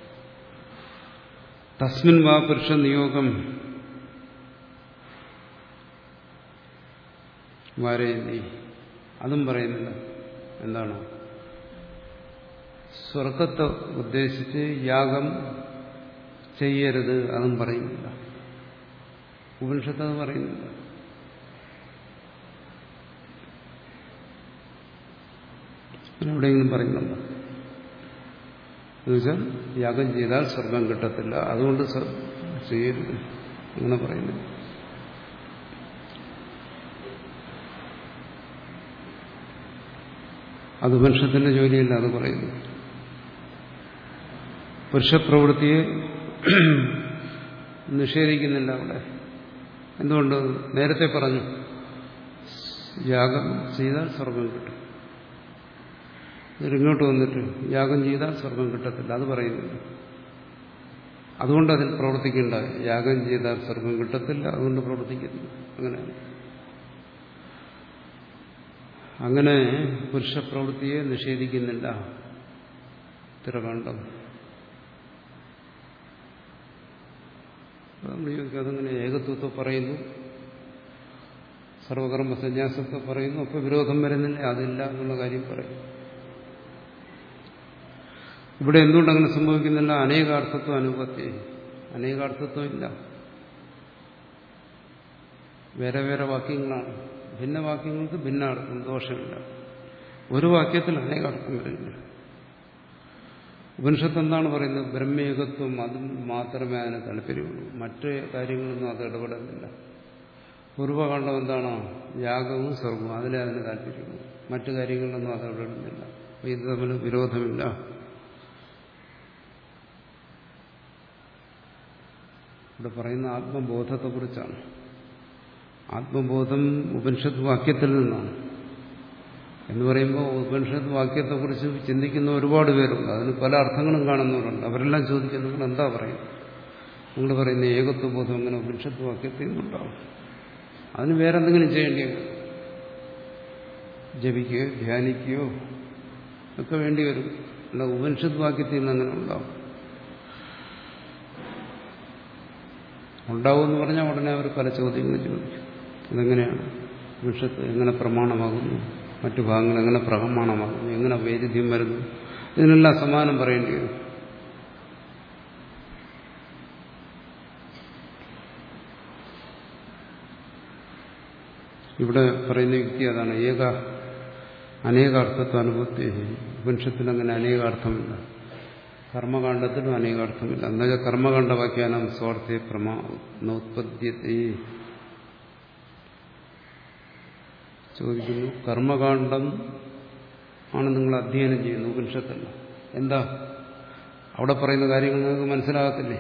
തസ്മിൻ വാ പുരുഷ നിയോഗം വരേന്തി, അതും പറയുന്നില്ല. എന്താണ്? സ്വർഗത്തെ ഉദ്ദേശിച്ച് യാഗം ചെയ്യരുത്, അതും പറയുന്നില്ല. ഉപനിഷത്ത് അത് പറയുന്നില്ല. എവിടെയെങ്കിലും പറയുന്നുണ്ടോ? എന്നുവെച്ചാൽ യാഗം ചെയ്താൽ സ്വർഗം കിട്ടത്തില്ല, അതുകൊണ്ട് ചെയ്യരുത്, അങ്ങനെ പറയുന്നു. അത് ഉപനിഷത്തിന്റെ ജോലിയല്ല, അത് പറയുന്നു. പുരുഷപ്രവൃത്തിയെ നിഷേധിക്കുന്നില്ല അവിടെ. എന്തുകൊണ്ട്? നേരത്തെ പറഞ്ഞു യാഗം ചെയ്താൽ സ്വർഗം കിട്ടും. ഇങ്ങോട്ട് വന്നിട്ട് യാഗം ചെയ്താൽ സ്വർഗം കിട്ടത്തില്ല, അത് പറയുന്നില്ല. അതുകൊണ്ട് അതിൽ പ്രവർത്തിക്കേണ്ട. യാഗം ചെയ്താൽ സ്വർഗം കിട്ടത്തില്ല, അതുകൊണ്ട് പ്രവർത്തിക്കുന്നില്ല. അങ്ങനെ അങ്ങനെ പുരുഷപ്രവൃത്തിയെ നിഷേധിക്കുന്നില്ല തിരകാണ്ഡം. അതങ്ങനെ ഏകത്വത്തെ പറയുന്നു, സർവകർമ്മ സന്യാസത്തെ പറയുന്നു, അപ്പൊ വിരോധം വരുന്നില്ല, അതില്ല എന്നുള്ള കാര്യം പറയും. ഇവിടെ എന്തുകൊണ്ട് അങ്ങനെ സംഭവിക്കുന്നില്ല? അനേകാർത്ഥത്വം അനുപത്തി. അനേകാർത്ഥത്വം ഇല്ല, വേറെ വേറെ വാക്യങ്ങളാണ്. ഭിന്ന വാക്യങ്ങൾക്ക് ഭിന്നാർത്ഥം, ദോഷമില്ല. ഒരു വാക്യത്തിൽ അനേകാർത്ഥം വരില്ല. ഉപനിഷത്ത് എന്താണ് പറയുന്നത്? ബ്രഹ്മേകത്വം, അതും മാത്രമേ അതിന് താല്പര്യമുള്ളൂ. മറ്റ് കാര്യങ്ങളൊന്നും അത് ഇടപെടുന്നില്ല. പൂർവകാണ്ഡം എന്താണോ? യാഗവും സ്വർഗവും, അതിലേ അതിന് താല്പര്യമുള്ളൂ. മറ്റു കാര്യങ്ങളിലൊന്നും അത് ഇടപെടുന്നില്ല. അപ്പൊ ഇത് തമ്മിൽ വിരോധമില്ല. ഇവിടെ പറയുന്ന ആത്മബോധത്തെക്കുറിച്ചാണ്. ആത്മബോധം ഉപനിഷത്ത് വാക്യത്തിൽ നിന്നാണ് എന്ന് പറയുമ്പോൾ ഉപനിഷത്ത് വാക്യത്തെക്കുറിച്ച് ചിന്തിക്കുന്ന ഒരുപാട് പേരുണ്ട്. അതിന് പല അർത്ഥങ്ങളും കാണുന്നവരുണ്ട്. അവരെല്ലാം ചോദിക്കുന്നത് നിങ്ങൾ എന്താ പറയുന്നത്? നിങ്ങൾ പറയുന്ന ഏകത്വബോധം അങ്ങനെ ഉപനിഷത്ത് വാക്യത്തിൽ നിന്നുണ്ടാവും. അതിന് വേറെന്തെങ്കിലും ചെയ്യേണ്ടി വരും. ജപിക്കുകയോ ധ്യാനിക്കുകയോ ഒക്കെ വേണ്ടി വരും. അല്ല ഉപനിഷത്ത് വാക്യത്തിൽ നിന്ന് അങ്ങനെ ഉണ്ടാവും. ഉണ്ടാവുമെന്ന് പറഞ്ഞാൽ ഉടനെ അവർ പല ചോദ്യങ്ങളും ചോദിക്കും. ഇതെങ്ങനെയാണ് ഉപനിഷത്ത് എങ്ങനെ പ്രമാണമാകുന്നു? മറ്റു ഭാഗങ്ങൾ എങ്ങനെ പ്രമാണമാകുന്നു? എങ്ങനെ വൈരുദ്ധ്യം വരുന്നു? ഇതിനെല്ലാം സമാനം പറയേണ്ടി വരും. ഇവിടെ പറയുന്ന യുക്തി അതാണ്. ഏക അനേകാർത്ഥത്വ അനുഭവത്തെ. ഉപനിഷത്തിന് അങ്ങനെ അനേകാർത്ഥമില്ല, കർമ്മകാണ്ഡത്തിലും അനേകാർത്ഥമില്ല. എന്നുവെച്ചാൽ കർമ്മകാണ്ഡ വാക്യാനം സ്വാർത്ഥേ പ്രമാ നോത്പദ്യത്തെ. ചോദിക്കുന്നു, കർമ്മകാണ്ഡം ആണ് നിങ്ങൾ അധ്യയനം ചെയ്യുന്നത്, ഉപനിഷത്തല്ല. എന്താ അവിടെ പറയുന്ന കാര്യങ്ങൾ നിങ്ങൾക്ക് മനസ്സിലാകത്തില്ലേ?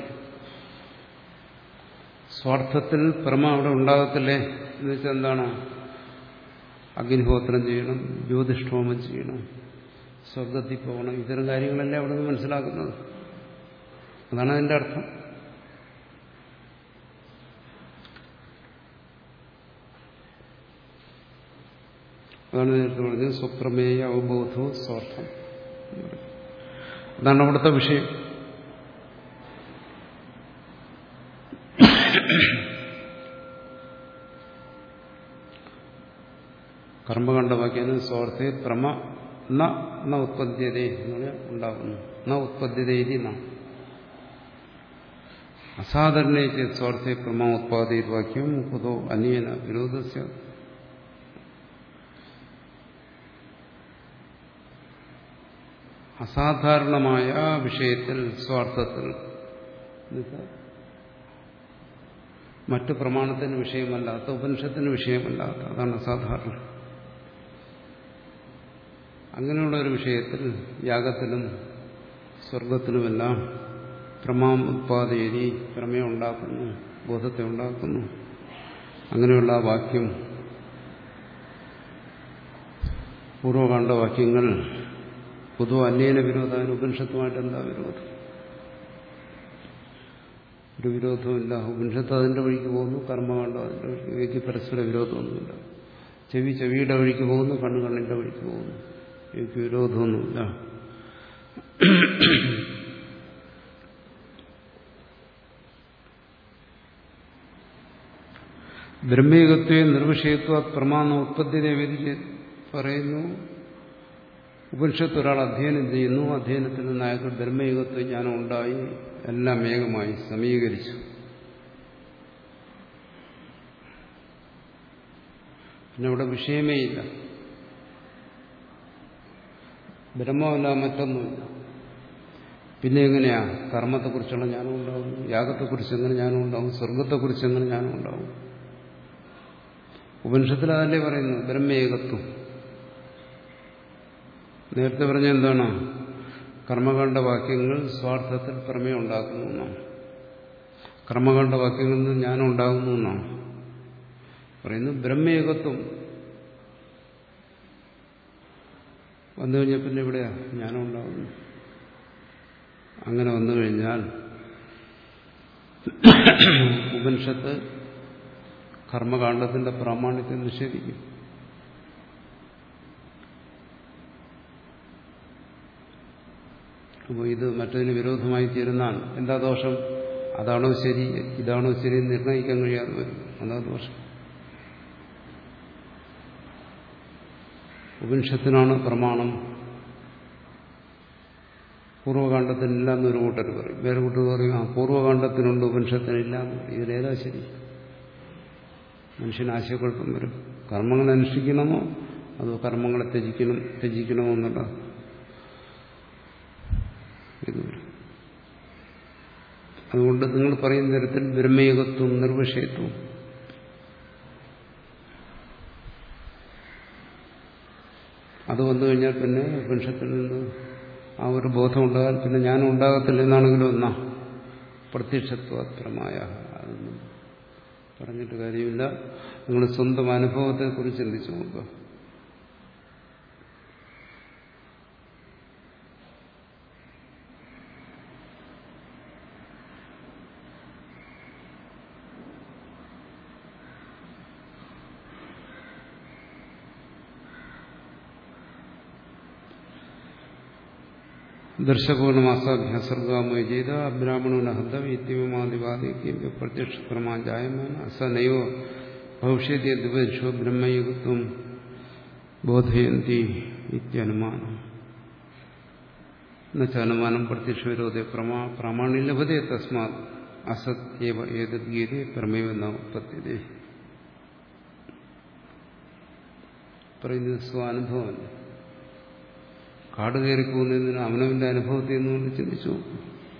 സ്വാർത്ഥത്തിൽ പ്രമ അവിടെ ഉണ്ടാകത്തില്ലേ? എന്ന് വെച്ചാൽ എന്താണ്? അഗ്നിഹോത്രം ചെയ്യണം, ജ്യോതിഷ്ഠോമം ചെയ്യണം, സ്വർഗത്തിൽ പോകണം, ഇത്തരം കാര്യങ്ങളല്ലേ അവിടെ നിന്ന് മനസ്സിലാക്കുന്നത്. അതാണ് അതിന്റെ അർത്ഥം. അതാണ് നേരത്തെ പറഞ്ഞത് സ്വപ്രമേയ അവബോധവും സ്വാർത്ഥം. അതാണ് അവിടുത്തെ വിഷയം. കർമ്മകണ്ഡ വാക്യാണ് സ്വാർത്ഥേ പ്രമ ന ഉത്പദ്യതേ എന്ന് പറഞ്ഞാൽ ഉണ്ടാകുന്നു. ന ഉത്പദ്യതേരി ന അസാധാരണ സ്വാർത്ഥേ പ്രമ ഉത്പാദിത വാക്യം കുതോ അന്യേന വിരോധസ്യ. അസാധാരണമായ വിഷയത്തിൽ, സ്വാർത്ഥത്തിൽ, മറ്റു പ്രമാണത്തിന് വിഷയമല്ലാത്ത, ഉപനിഷത്തിന് വിഷയമല്ലാത്ത, അതാണ് അസാധാരണ. അങ്ങനെയുള്ള ഒരു വിഷയത്തിൽ യാഗത്തിലും സ്വർഗത്തിലുമെല്ലാം പ്രമാം ഉത്പാദയരി, പ്രമേയം ഉണ്ടാക്കുന്നു, ബോധത്തെ ഉണ്ടാക്കുന്നു. അങ്ങനെയുള്ള വാക്യം, പൂർവകാണ്ഡ വാക്യങ്ങൾ പൊതുവെ അന്യേന വിരോധം. ഉപനിഷത്തുമായിട്ട് എന്താ വിരോധം? ഒരു വിരോധമില്ല. ഉപനിഷത്ത് അതിന്റെ വഴിക്ക് പോകുന്നു, കർമ്മകാണ്ഡം അതിന്റെ വഴിക്ക്. ഇവയ്ക്ക് പരസ്പര വിരോധമൊന്നുമില്ല. ചെവി ചെവിയുടെ വഴിക്ക് പോകുന്നു, കണ്ണ് കണ്ണിന്റെ വഴിക്ക് പോകുന്നു. ഇവയ്ക്ക് വിരോധമൊന്നുമില്ല. ബ്രഹ്മേകത്വേ നിർവിഷയത്വ പ്രമാണ ഉത്പത്തിനെ വേദിച്ച് പറയുന്നു. ഉപനിഷത്ത് ഒരാൾ അധ്യയനം ചെയ്യുന്നു, അധ്യയനത്തിൽ നിന്ന് അയാൾക്ക് ബ്രഹ്മയുഗത്വ ജ്ഞാനം ഉണ്ടായി, എല്ലാം ഏകമായി സമീകരിച്ചു. പിന്നെ അവിടെ വിഷയമേ ഇല്ല, ബ്രഹ്മമല്ല മറ്റൊന്നുമില്ല. പിന്നെ എങ്ങനെയാ കർമ്മത്തെക്കുറിച്ചുള്ള ജ്ഞാനം ഉണ്ടാവും? യാഗത്തെക്കുറിച്ച് എങ്ങനെ ജ്ഞാനം ഉണ്ടാവും? സ്വർഗത്തെക്കുറിച്ച് എങ്ങനെ ജ്ഞാനം ഉണ്ടാവും? ഉപനിഷത്തിൽ അതല്ലേ പറയുന്നു, ബ്രഹ്മേകത്വം. നേരത്തെ പറഞ്ഞ എന്താണ്? കർമ്മകാണ്ഡ വാക്യങ്ങൾ സ്വാർത്ഥത്തിൽ പ്രമേയം ഉണ്ടാക്കുന്നു എന്നാണ്. കർമ്മകാണ്ഡ വാക്യങ്ങളിൽ നിന്ന് ജ്ഞാനം ഉണ്ടാകുന്നു എന്നാണ് പറയുന്നത്. ബ്രഹ്മേകത്വം വന്നു കഴിഞ്ഞാൽ പിന്നെ എവിടെയാ ജ്ഞാനം ഉണ്ടാകുന്നു? അങ്ങനെ വന്നു കഴിഞ്ഞാൽ ഉപനിഷത്ത് കർമ്മകാണ്ഡത്തിന്റെ പ്രാമാണ്യത്തെ നിഷേധിക്കും. അപ്പോൾ ഇത് മറ്റതിന് വിരോധമായി തീരുന്നതാണ്. എന്താ ദോഷം? അതാണോ ശരി, ഇതാണോ ശരി എന്ന് നിർണ്ണയിക്കാൻ കഴിയാതെ വരും. അതാ ദോഷം. ഉപനിഷത്തിനാണ് പ്രമാണം, പൂർവ്വകാണ്ഡത്തിനില്ല എന്നൊരു കൂട്ടർ പറയും. വേറെ കൂട്ടർ പറയും ആ പൂർവ്വകാണ്ഡത്തിനുണ്ട് ഉപനിഷത്തിനില്ല. ഇതിലേതാ ശരി? മനുഷ്യന് ആശയക്കുഴപ്പം വരും. കർമ്മങ്ങൾ അനുഷ്ഠിക്കണമോ അതോ കർമ്മങ്ങളെ ത്യജിക്കണം ത്യജിക്കണമോ എന്നുള്ള ഇത് വരും. അതുകൊണ്ട് നിങ്ങൾ പറയുന്ന തരത്തിൽ ബ്രഹ്മയുഗത്വം നിർവിഷയത്വം അത് വന്നു കഴിഞ്ഞാൽ പിന്നെ ഉപനിഷത്തിൽ നിന്ന് ആ ഒരു ബോധം ഉണ്ടാകാൻ പിന്നെ ഞാനും ഉണ്ടാകത്തില്ല എന്നാണെങ്കിലും ഒന്നാ പ്രത്യക്ഷത്വപ്രമായ അതൊന്നും പറഞ്ഞിട്ട് കാര്യമില്ല. നിങ്ങൾ സ്വന്തം അനുഭവത്തെക്കുറിച്ച് ചിന്തിച്ചു നോക്കുക. ദർശപൂർണമാസാഭ്യാസർഗാമോ ചെയ്ത അബ്രാഹ്മണോനഹന്ത വിത്യമാദിവാദിക്കും പ്രത്യക്ഷപ്രമാജായമാന അസനയോ ഭവിഷ്യദ്യോ ബ്രഹ്മയുക്തം ബോധയന്തി ഇത്യനുമാനം എന്നുവെച്ചാൽ പ്രത്യക്ഷവിരോധ പ്രമാ പ്രാമാണ്യം ലഭതേ തസ്മാത് അസത് ഏവ ഏതത് ഗീതേ പ്രമേവ ന ഉത്പത്യതേ. പറയുന്നത് സ്വാനുഭവമല്ല. കാട് കയറി പോകുന്നതിന് അവനവന്റെ അനുഭവത്തെ എന്നുകൊണ്ട് ചിന്തിച്ചു നോക്കും.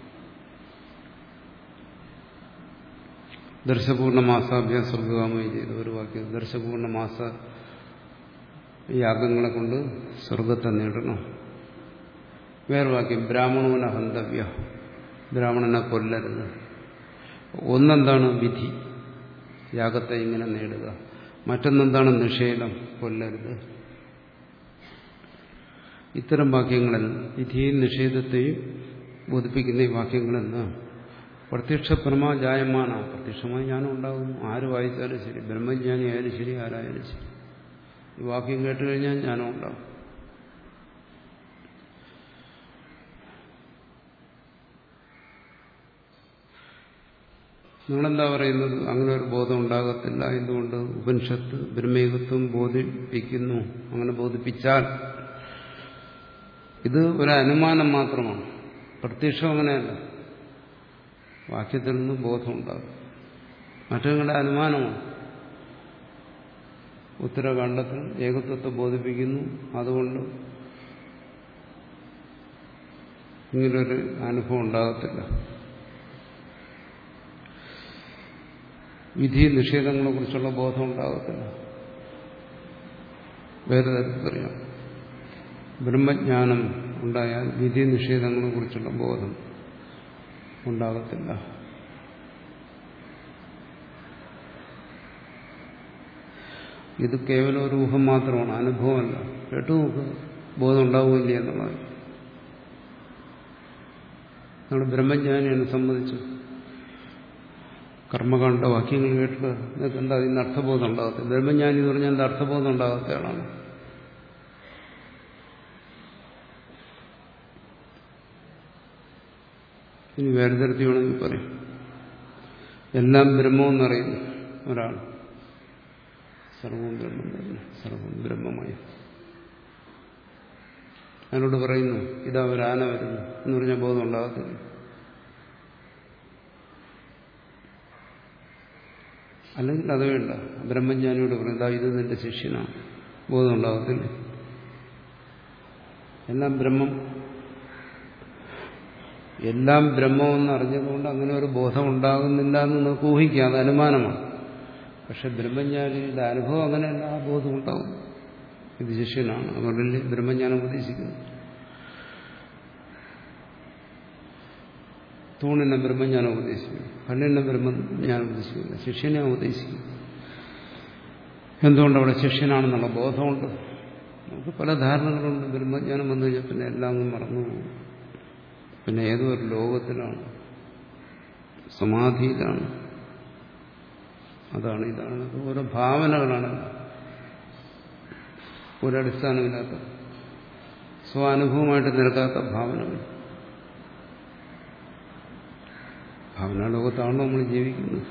ദർശപൂർണ്ണ മാസാഭ്യാസർഗാമയി ചെയ്ത ഒരു വാക്യം. ദർശപൂർണ്ണ മാസ യാഗങ്ങളെ കൊണ്ട് സ്വർഗത്തെ നേടണം. വേറെ വാക്യം ബ്രാഹ്മണോന ഹന്തവ്യ, ബ്രാഹ്മണനെ കൊല്ലരുത്. ഒന്നെന്താണ് വിധി, യാഗത്തെ ഇങ്ങനെ നേടുക. മറ്റൊന്നെന്താണ് നിഷേധം, കൊല്ലരുത്. ഇത്തരം വാക്യങ്ങളെല്ലാം വിധിയെയും നിഷേധത്തെയും ബോധിപ്പിക്കുന്ന ഈ വാക്യങ്ങളെല്ലാം പ്രത്യക്ഷ പ്രമാജായമാന, പ്രത്യക്ഷമായി ജ്ഞാനം ഉണ്ടാകുന്നു. ആര് വായിച്ചാലും ശരി, ബ്രഹ്മജ്ഞാനി ആയാലും ശരി, ആരായാലും ശരി, ഈ വാക്യം കേട്ട് കഴിഞ്ഞാൽ ജ്ഞാനം ഉണ്ടാകും. നിങ്ങളെന്താ പറയുന്നത്? അങ്ങനെ ഒരു ബോധം ഉണ്ടാകത്തില്ല. എന്തുകൊണ്ട്? ഉപനിഷത്ത് ബ്രഹ്മയുഗത്വം ബോധിപ്പിക്കുന്നു. അങ്ങനെ ബോധിപ്പിച്ചാൽ ഇത് ഒരു അനുമാനം മാത്രമാണ്. പ്രത്യക്ഷം അങ്ങനെയല്ല. വാക്യത്തിൽ നിന്ന് ബോധമുണ്ടാകും. മറ്റങ്ങളുടെ അനുമാനമാണ്. ഉത്തരകാണ്ഡത്തിൽ ഏകത്വത്തെ ബോധിപ്പിക്കുന്നു. അതുകൊണ്ട് ഇങ്ങനൊരു അനുഭവം ഉണ്ടാകത്തില്ല. വിധി നിഷേധങ്ങളെ കുറിച്ചുള്ള ബോധം ഉണ്ടാകത്തില്ല. വേറെ തരത്തിൽ പറയാം, ബ്രഹ്മജ്ഞാനം ഉണ്ടായാൽ വിധി നിഷേധങ്ങളെ കുറിച്ചുള്ള ബോധം ഉണ്ടാകത്തില്ല. ഇത് കേവലം ഒരു ഊഹം മാത്രമാണ്, അനുഭവമല്ല. കേട്ടു നോക്കുക, ബോധം ഉണ്ടാവുകയില്ല എന്നുള്ളത്. നമ്മൾ ബ്രഹ്മജ്ഞാനിയെ സംബന്ധിച്ചു കർമ്മകാണ്ഡ വാക്യങ്ങൾ കേട്ടിട്ട് നിങ്ങൾക്ക് എന്താ അതിന് അർത്ഥബോധം ഉണ്ടാകത്തില്ല. ബ്രഹ്മജ്ഞാനി എന്ന് പറഞ്ഞാൽ എന്താ അർത്ഥബോധം ഉണ്ടാകാത്തയാളാണ്. ഇനി വേറെ തരത്തിൽ വേണമെങ്കിൽ പറയും, എല്ലാം ബ്രഹ്മമെന്നറിയുന്നു ഒരാൾ, സർവവും ബ്രഹ്മം തന്നെ, സർവവും ബ്രഹ്മമായി. അതിനോട് പറയുന്നു ഇതാ ഒരു ആന വരുന്നു എന്ന് പറഞ്ഞാൽ ബോധം ഉണ്ടാകത്തില്ല. അല്ലെങ്കിൽ അത് വേണ്ട, ബ്രഹ്മജ്ഞാനിയോട് പറയും ഇതാ ഇത് നിന്റെ ശിഷ്യനാണ്, ബോധം ഉണ്ടാകത്തില്ല. എല്ലാം ബ്രഹ്മം, എല്ലാം ബ്രഹ്മമെന്ന് അറിഞ്ഞതുകൊണ്ട് അങ്ങനെ ഒരു ബോധം ഉണ്ടാകുന്നില്ല എന്ന് നമുക്ക് ഊഹിക്കാം. അത് അനുമാനമാണ്. പക്ഷെ ബ്രഹ്മജ്ഞാനിയുടെ അനുഭവം അങ്ങനെയല്ല, ആ ബോധം ഉണ്ടാകും. ഇത് ശിഷ്യനാണ്, അതുകൊണ്ടല്ലേ ബ്രഹ്മജ്ഞാനം ഉപദേശിക്കുന്നു. തൂണിനെ ബ്രഹ്മജ്ഞാനം ഉപദേശിക്കുന്നു, കണ്ണിനെ ബ്രഹ്മജ്ഞാനം ഉപദേശിക്കുന്നു, ശിഷ്യനെ ഉപദേശിക്കുന്നു. എന്തുകൊണ്ടവിടെ ശിഷ്യനാണെന്നുള്ള ബോധമുണ്ട്. നമുക്ക് പല ധാരണകളുണ്ട്. ബ്രഹ്മജ്ഞാനം വന്നു കഴിഞ്ഞാൽ പിന്നെ എല്ലാം അങ്ങ് മറന്നു പോകും. പിന്നെ ഏതോ ഒരു ലോകത്തിലാണ്, സമാധിയിലാണ്, അതാണ് ഇതാണ്. ഓരോ ഭാവനകളാണ്, ഒരടിസ്ഥാനമില്ലാത്ത സ്വാനുഭവമായിട്ട് നിൽക്കാത്ത ഭാവനകൾ. ഭാവനാ ലോകത്താണ് നമ്മൾ ജീവിക്കുന്നത്.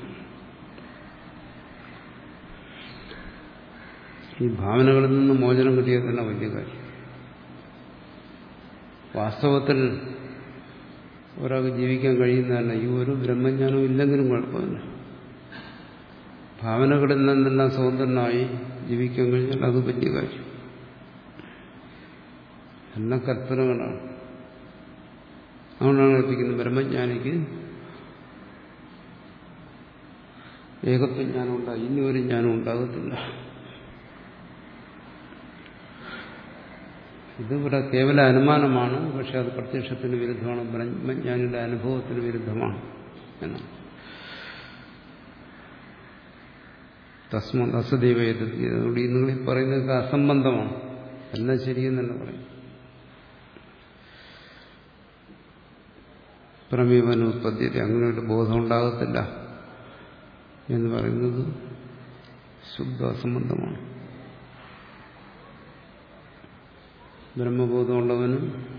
ഈ ഭാവനകളിൽ നിന്ന് മോചനം കിട്ടിയത് തന്നെ വലിയ കാര്യം. വാസ്തവത്തിൽ ഒരാൾക്ക് ജീവിക്കാൻ കഴിയുന്നതല്ല. ഈ ഒരു ബ്രഹ്മജ്ഞാനം ഇല്ലെങ്കിലും കുഴപ്പമില്ല. ഭാവനകളിൽ നിന്നെല്ലാം സ്വതന്ത്രനായി ജീവിക്കാൻ കഴിഞ്ഞാൽ അത് വലിയ കാര്യം. എല്ലാം കൽപ്പനകളാണ്. അതുകൊണ്ടാണ് എത്തിക്കുന്നത് ബ്രഹ്മജ്ഞാനിക്ക് ഏകത്വജ്ഞാനം ഉണ്ടാകും. ഇനി ഒരു ജ്ഞാനം ഉണ്ടാകത്തില്ല. ഇതിവിടെ കേവല അനുമാനമാണ്. പക്ഷെ അത് പ്രത്യക്ഷത്തിന് വിരുദ്ധമാണ്. ബ്രഹ്മജ്ഞാനിയുടെ അനുഭവത്തിന് വിരുദ്ധമാണ് എന്നാണ്. തസ്മത് അസദൈവേദ. നിങ്ങൾ ഈ പറയുന്നതൊക്കെ അസംബന്ധമാണ്. എല്ലാം ശരിയെന്ന് തന്നെ പറയും. പ്രമേവനുത്പദ്ധ്യത, അങ്ങനെ ഒരു ബോധം ഉണ്ടാകത്തില്ല എന്ന് പറയുന്നത് ശുദ്ധ അസംബന്ധമാണ്. ബ്രഹ്മബോധമുള്ളവന്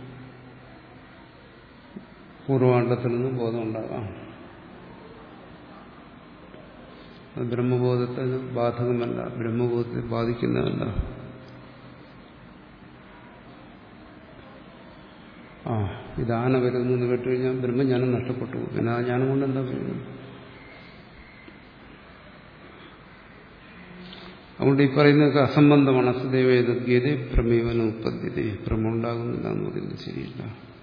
പൂർവ്വാണ്ഡത്തിൽ നിന്ന് ബോധം ഉണ്ടാകാം. അത് ബ്രഹ്മബോധത്തിന് ബാധകമല്ല, ബ്രഹ്മബോധത്തെ ബാധിക്കുന്നതല്ല. ആ ഇതാന വരുന്നു കേട്ടുകഴിഞ്ഞാൽ ബ്രഹ്മജ്ഞാനം നഷ്ടപ്പെട്ടു. പിന്നെ ആ ജ്ഞാനം കൊണ്ട് എന്താ പറയുന്നത്? അതുകൊണ്ട് ഈ പറയുന്നതൊക്കെ അസംബന്ധമാണ്. അസദൈവേദഗീത പ്രമേവന ഉത്പദ്ധ്യത. ഭ്രമം ഉണ്ടാകുന്നില്ല എന്ന് പറയുന്നത് ശരിയില്ല.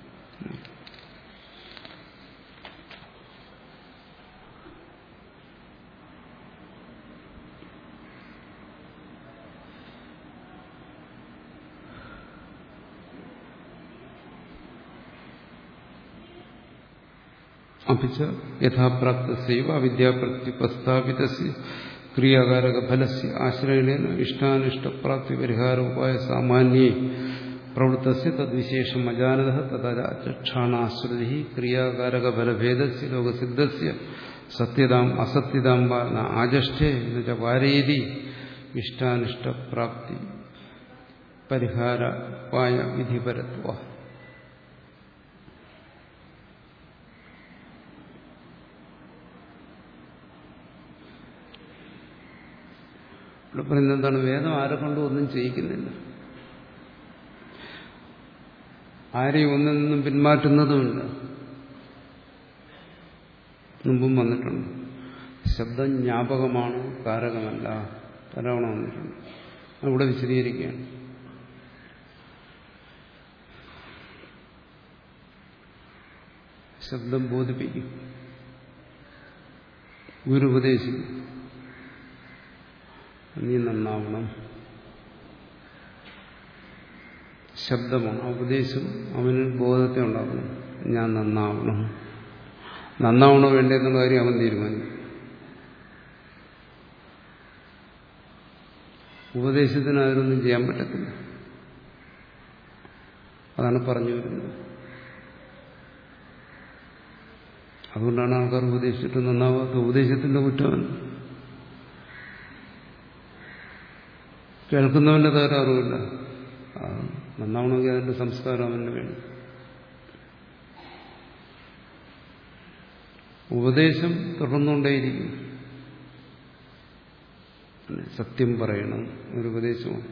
അപ്പിച്ച യഥാപ്രാപ്തസ്യൈവ അവിദ്യാപ്രത്യുപസ്ഥാപിതസ്യ ക്രിയാകാരക ഫലസ്യ ആശ്രയേണ ഇഷ്ടാനിഷ്ടപ്രാപ്തി പരിഹാര ഉപായ സാമാന്യേ പ്രവൃത്തസ്യ തദ്വിശേഷം അജാനതഃ തദാചക്ഷാണാശ്രുതി ക്രിയാകാരക ഫലഭേദസ്യ ലോകസിദ്ധസ്യ സത്യതാം അസത്യതാം വാ ന ആജഷ്ഠേ എന്നുവെച്ച വാരേതി ഇഷ്ടാനിഷ്ടപ്രാപ്തി പരിഹാര ഉപായ വിധിപരത്വ. ഇവിടെ പറയുന്നത് എന്താണ്? വേദം ആരെ കൊണ്ടും ഒന്നും ചെയ്യിക്കുന്നില്ല. ആരെയും ഒന്നിൽ നിന്നും പിന്മാറ്റുന്നതുമില്ല. മുമ്പും വന്നിട്ടുണ്ട്. ശബ്ദം ജ്ഞാപകമാണ്, കാരകമല്ല. പലവണ വന്നിട്ടുണ്ട്. അവിടെ വിശദീകരിക്കുകയാണ്. ശബ്ദം ബോധിപ്പിക്കും, ഗുരു ഉപദേശിക്കും, നീ നന്നാവണം. ശബ്ദമാണ് ഉപദേശം. അവന് ബോധത്തെ ഉണ്ടാക്കണം. ഞാൻ നന്നാവണം. നന്നാവണോ വേണ്ടെന്നുള്ള കാര്യം അവൻ തീരുമാനിക്കും. ഉപദേശത്തിന് അതിനൊന്നും ചെയ്യാൻ പറ്റത്തില്ല. അതാണ് പറഞ്ഞു വരുന്നത്. അതുകൊണ്ടാണ് ആൾക്കാർ ഉപദേശിച്ചിട്ട് നന്നാവാത്ത. ഉപദേശത്തിന്റെ കുറ്റം കേൾക്കുന്നവന്റെ തകരാറുമില്ല. നന്നാവണമെങ്കിൽ അതിന്റെ സംസ്കാരം അവന് വേണം. ഉപദേശം തുടർന്നുകൊണ്ടേയിരിക്കും. സത്യം പറയണം ഒരു ഉപദേശമാണ്.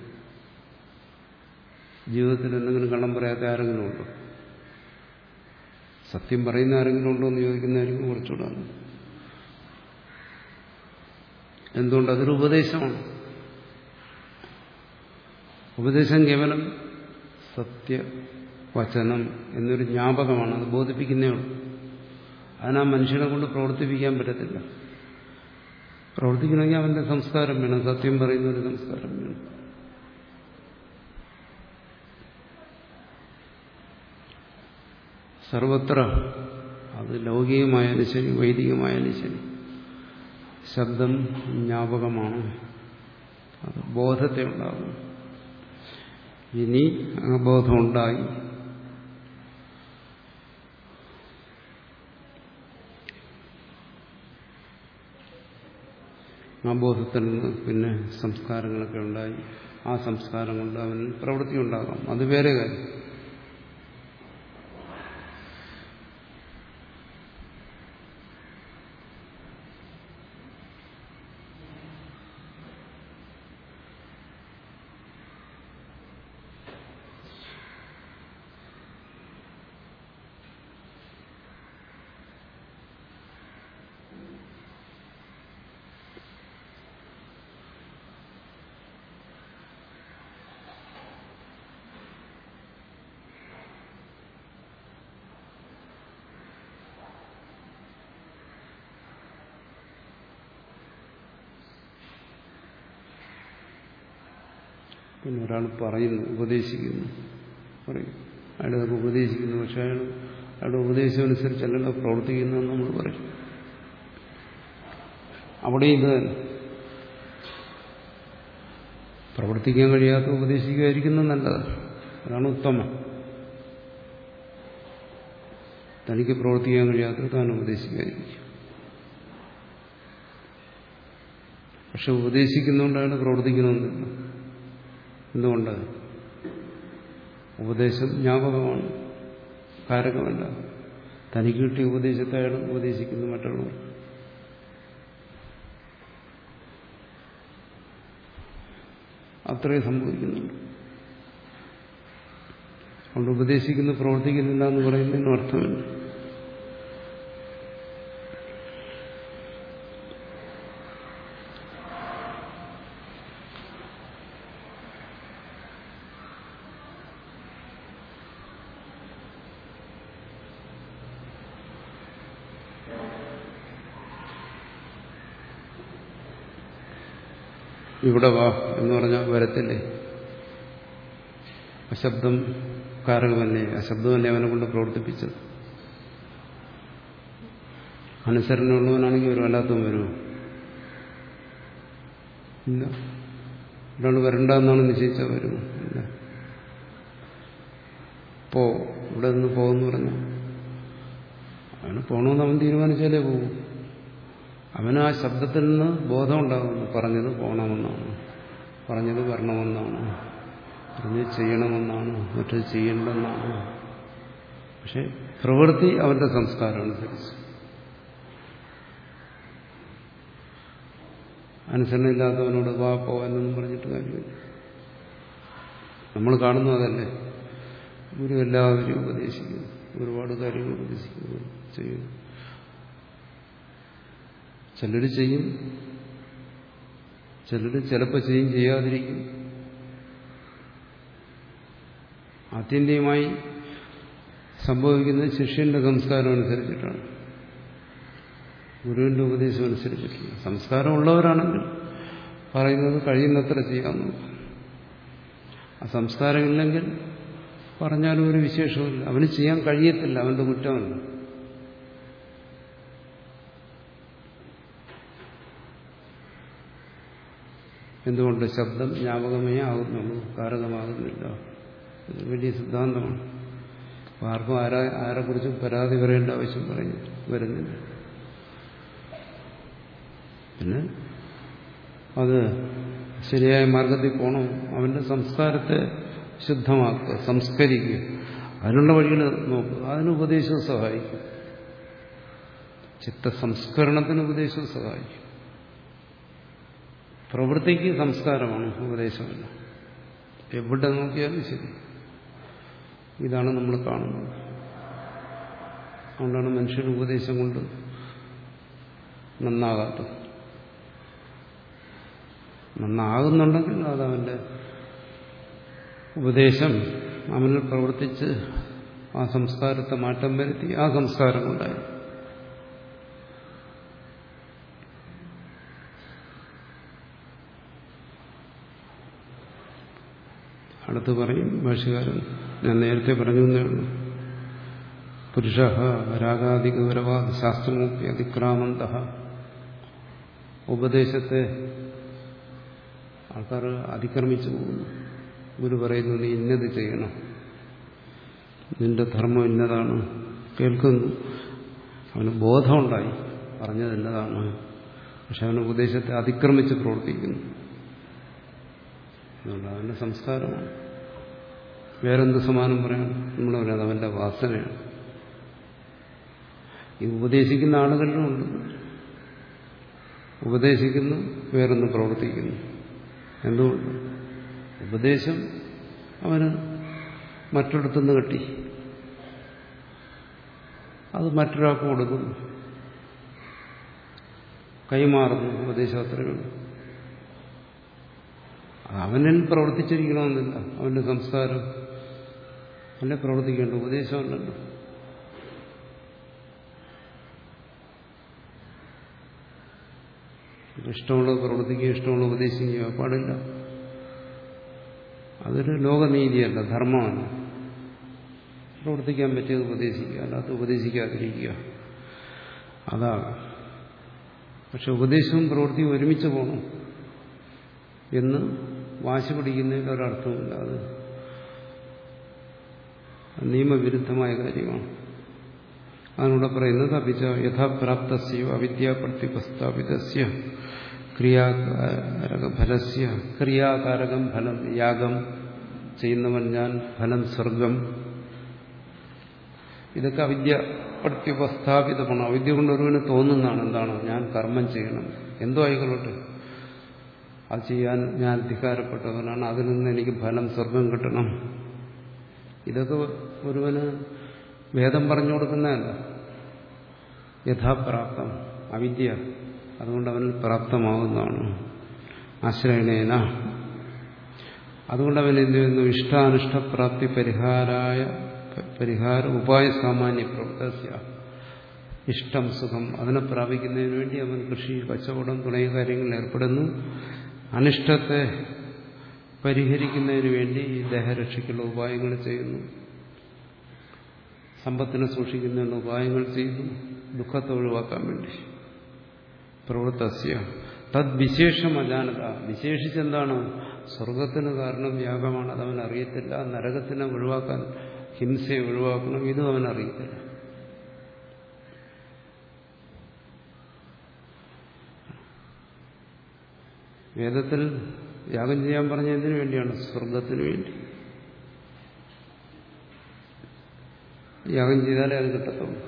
ജീവിതത്തിൽ എന്തെങ്കിലും കള്ളം പറയാത്ത ആരെങ്കിലും ഉണ്ടോ? സത്യം പറയുന്ന ആരെങ്കിലും ഉണ്ടോ എന്ന് ചോദിക്കുന്നതായിരിക്കും കുറച്ചുകൂടെ. എന്തുകൊണ്ട്? അതൊരു ഉപദേശമാണ്. ഉപദേശം കേവലം സത്യവചനം എന്നൊരു ജ്ഞാപകമാണ്. അത് ബോധിപ്പിക്കുന്നേ ഉള്ളൂ. അതിനാ മനുഷ്യനെ കൊണ്ട് പ്രവർത്തിപ്പിക്കാൻ പറ്റത്തില്ല. പ്രവർത്തിക്കണമെങ്കിൽ അവന്റെ സംസ്കാരം വേണം. സത്യം പറയുന്ന ഒരു സംസ്കാരം വേണം. സർവത്ര, അത് ലൗകികമായാലും ശരി വൈദികമായാലും ശരി, ശബ്ദം ജ്ഞാപകമാണ്. അത് ബോധത്തെ ഉണ്ടാകും. ഇനി ആ ബോധമുണ്ടായി. ആ ബോധത്തിൽ നിന്ന് പിന്നെ സംസ്കാരങ്ങളൊക്കെ ഉണ്ടായി. ആ സംസ്കാരം കൊണ്ട് അവന് പ്രവൃത്തി ഉണ്ടാകാം. അത് വേറെ കാര്യം. പിന്നെ ഒരാൾ പറയുന്നു, ഉപദേശിക്കുന്നു, പറയും അയാളൊക്കെ ഉപദേശിക്കുന്നു, പക്ഷെ അയാൾ അയാളുടെ ഉപദേശം അനുസരിച്ചല്ലല്ലോ പ്രവർത്തിക്കുന്നതെന്ന് നമ്മൾ പറയും. അവിടെ ഇത് തന്നെ പ്രവർത്തിക്കാൻ കഴിയാത്ത ഉപദേശിക്കുമായിരിക്കുന്നത് നല്ലത്. അതാണ് ഉത്തമം. തനിക്ക് പ്രവർത്തിക്കാൻ കഴിയാത്തത് താൻ ഉപദേശിക്കാതിരിക്കും. പക്ഷെ ഉപദേശിക്കുന്നതുകൊണ്ട് അയാൾ പ്രവർത്തിക്കണമെന്നില്ല. എന്തുകൊണ്ട്? ഉപദേശം ജ്ഞാപകമാണ്, കാരകമല്ല. തനിക്ക് കിട്ടിയ ഉപദേശത്തെ അയാൾ ഉപദേശിക്കുന്നു മറ്റുള്ളവർ. അത്രയും സംഭവിക്കുന്നുണ്ട്. അതുകൊണ്ട് ഉപദേശിക്കുന്നു പ്രവർത്തിക്കുന്നില്ല എന്ന് പറയുന്നതിന് അർത്ഥമില്ല. ഇവിടെ വാ എന്ന് പറഞ്ഞാൽ വരത്തില്ലേ? അശബ്ദം കാരകമല്ലേ? അശബ്ദമല്ലേ അവനെ കൊണ്ട് പ്രവർത്തിപ്പിച്ചത്. അനുസരണമുള്ളവനാണെങ്കിൽ വരും, അല്ലാത്തവൻ വരുമോ? ഇല്ല. ഒരാൾ വരണ്ടെന്നാണ് നിശ്ചയിച്ചാൽ വരുമോ? ഇല്ല. പോ, ഇവിടെ നിന്ന് പോകുമെന്ന് പറഞ്ഞു അവന് പോകണമെന്ന് അവൻ തീരുമാനിച്ചാലേ പോകും. അവന് ആ ശബ്ദത്തിൽ നിന്ന് ബോധമുണ്ടാകുന്നു. പറഞ്ഞത് പോകണമെന്നാണ്, പറഞ്ഞത് വരണമെന്നാണ്, പറഞ്ഞത് ചെയ്യണമെന്നാണ്, മറ്റത് ചെയ്യേണ്ടെന്നാണ്. പക്ഷെ പ്രവൃത്തി അവന്റെ സംസ്കാരം അനുസരിച്ച്. അനുസരണയില്ലാത്തവനോട് വാ പോകാനൊന്നും പറഞ്ഞിട്ട് കാര്യമില്ല. നമ്മൾ കാണുന്നു അതല്ലേ. ഗുരു എല്ലാവരും ഉപദേശിക്കുന്നു, ഒരുപാട് കാര്യങ്ങൾ ഉപദേശിക്കുന്നു, ചെയ്യുന്നു. ചിലർ ചെയ്യും, ചിലർ ചിലപ്പോൾ ചെയ്യും, ചെയ്യാതിരിക്കും. ആത്യന്തികമായി സംഭവിക്കുന്നത് ശിഷ്യന്റെ സംസ്കാരം അനുസരിച്ചിട്ടാണ്, ഗുരുവിന്റെ ഉപദേശം അനുസരിച്ചിട്ടില്ല. സംസ്കാരമുള്ളവരാണെങ്കിൽ പറയുന്നത് കഴിയുന്നത്ര ചെയ്യാമെന്ന്. ആ സംസ്കാരമില്ലെങ്കിൽ പറഞ്ഞാലും ഒരു വിശേഷമില്ല. അവന് ചെയ്യാൻ കഴിയത്തില്ല, അവന്റെ കുറ്റമല്ല. എന്തുകൊണ്ട്? ശബ്ദം ജ്ഞാപകമേ ആകുന്നുള്ളൂ, കാരകമാകുന്നില്ല. ഇത് വലിയ സിദ്ധാന്തമാണ്. ആർക്കും ആരാ ആരെക്കുറിച്ചും പരാതി പറയേണ്ട ആവശ്യം പറയും വരുന്നില്ല. പിന്നെ അത് ശരിയായ മാർഗത്തിൽ പോകണം. അവന്റെ സംസ്കാരത്തെ ശുദ്ധമാക്കുക, സംസ്കരിക്കുക. അതിനുള്ള വഴികൾ നോക്കുക. അതിന് ഉപദേശവും സഹായിക്കും. ചിത്തസംസ്കരണത്തിന് ഉപദേശവും സഹായിക്കും. പ്രവൃത്തിക്ക് സംസ്കാരമാണ്, ഉപദേശമല്ല. എവിടെ നോക്കിയാലും ശരി ഇതാണ് നമ്മൾ കാണുന്നത്. അതുകൊണ്ടാണ് മനുഷ്യന് ഉപദേശം കൊണ്ട് നന്നാകാത്തത്. നന്നാകുന്നുണ്ടെങ്കിൽ അതവന്റെ ഉപദേശം അവനിൽ പ്രവർത്തിച്ച് ആ സംസ്കാരത്തെ മാറ്റം വരുത്തി ആ സംസ്കാരം കൊണ്ടായി. അടുത്ത് പറയും ഭാഷ്യകാരൻ, ഞാൻ നേരത്തെ പറഞ്ഞു എന്നേ ഉള്ളൂ. പുരുഷ രാഗാദി ഗൗരവാദ് ശാസ്ത്രമൂപ്പി അതിക്രാമന്ത. ഉപദേശത്തെ ആൾക്കാർ അതിക്രമിച്ചു പോകുന്നു. ഗുരു പറയുന്നു നീ ഇന്നത് ചെയ്യണം, നിന്റെ ധർമ്മം ഇന്നതാണ്. കേൾക്കുന്നു, അവന് ബോധമുണ്ടായി പറഞ്ഞത് ഇന്നതാണ്. പക്ഷെ അവന് ഉപദേശത്തെ അതിക്രമിച്ച് പ്രവർത്തിക്കുന്നു. അതുകൊണ്ട് അവന്റെ സംസ്കാരമാണ്. വേറെന്ത് സമാനം പറയാം? നമ്മൾ പറയാം അവന്റെ വാസനയാണ്. ഈ ഉപദേശിക്കുന്ന ആളുകളിലുമുണ്ട്. ഉപദേശിക്കുന്നു, വേറൊന്ന് പ്രവർത്തിക്കുന്നു. എന്തുകൊണ്ട്? ഉപദേശം അവന് മറ്റൊരിടത്തുനിന്ന് കിട്ടി, അത് മറ്റൊരാൾക്ക് കൊടുക്കുന്നു, കൈമാറുന്നു. ഉപദേശം അത്രയുള്ളൂ. അവനിൽ പ്രവർത്തിച്ചിരിക്കണമെന്നില്ല. അവന്റെ സംസ്കാരം അല്ലെ പ്രവർത്തിക്കേണ്ട, ഉപദേശമല്ലല്ലോ. ഇഷ്ടമുള്ളത് പ്രവർത്തിക്കുക, ഇഷ്ടമുള്ളത് ഉപദേശിക്കുക പാടില്ല. അതൊരു ലോകനീതിയല്ല, ധർമ്മമാണ്. പ്രവർത്തിക്കാൻ പറ്റിയത് ഉപദേശിക്കുക, അല്ലാത്ത ഉപദേശിക്കാതിരിക്കുക, അതാണ്. പക്ഷെ ഉപദേശവും പ്രവൃത്തിയും ഒരുമിച്ച് പോകണം എന്ന് വാശി പിടിക്കുന്നതിൽ ഒരർത്ഥമില്ല. അത് നിയമവിരുദ്ധമായ കാര്യമാണ്. അതിനൂടെ പറയുന്നത് അഭിച്ച യഥാപ്രാപ്തസ്യോ അവിദ്യാപ്രത്യുപസ്ഥാപിതസ്യ ക്രിയാകാരകഫലസ്യ, ക്രിയാകാരകം ഫലം, യാഗം ചെയ്യുന്നവൻ ഞാൻ, ഫലം സ്വർഗം, ഇതൊക്കെ അവിദ്യ പ്രത്യുപസ്ഥാപിതമാണ്. അവിദ്യ കൊണ്ട് ഒരുവന് തോന്നുന്നതാണ്. എന്താണ്? ഞാൻ കർമ്മം ചെയ്യണം, എന്തോ ആയിക്കൊള്ളട്ടെ, അത് ചെയ്യാൻ ഞാൻ അധികാരപ്പെട്ടവനാണ്, അതിൽ നിന്ന് എനിക്ക് ഫലം സ്വർഗം കിട്ടണം. ഇതൊക്കെ ഒരുവന് വേദം പറഞ്ഞു കൊടുക്കുന്നതല്ല. യഥാപ്രാപ്തം അവിദ്യ, അതുകൊണ്ട് അവനിൽ പ്രാപ്തമാവുന്നതാണ്. ആശ്രയണേന, അതുകൊണ്ട് അവൻ എന്ത് ചെയ്യുന്നു? ഇഷ്ടാനിഷ്ടപ്രാപ്തി പരിഹാരായ പരിഹാര ഉപായ സാമാന്യ പ്രവൃത്തസ്യ, ഇഷ്ടം സുഖം അതിനെ പ്രാപിക്കുന്നതിന് വേണ്ടി അവൻ കൃഷി, കച്ചവടം തുടങ്ങിയ കാര്യങ്ങളിൽ ഏർപ്പെടുന്നു. അനിഷ്ടത്തെ പരിഹരിക്കുന്നതിന് വേണ്ടി ഈ ദേഹരക്ഷയ്ക്കുള്ള ഉപായങ്ങൾ ചെയ്യുന്നു, സമ്പത്തിനെ സൂക്ഷിക്കുന്നതിനുള്ള ഉപായങ്ങൾ ചെയ്യുന്നു, ദുഃഖത്തെ ഒഴിവാക്കാൻ വേണ്ടി. പ്രവൃത്തസ്യ തദ്വിശേഷം അജാനത, വിശേഷിച്ചെന്താണ്? സ്വർഗത്തിന് കാരണം യാഗമാണ്, അതവൻ അറിയത്തില്ല. നരകത്തിനെ ഒഴിവാക്കാൻ, ഹിംസയെ ഒഴിവാക്കണം, ഇതും അവൻ അറിയത്തില്ല. വേദത്തിൽ യാഗം ചെയ്യാൻ പറഞ്ഞ എന്തിനു വേണ്ടിയാണ്? സ്വർഗത്തിന് വേണ്ടി. യാഗം ചെയ്താലേ അത് കിട്ടത്തുള്ളൂ.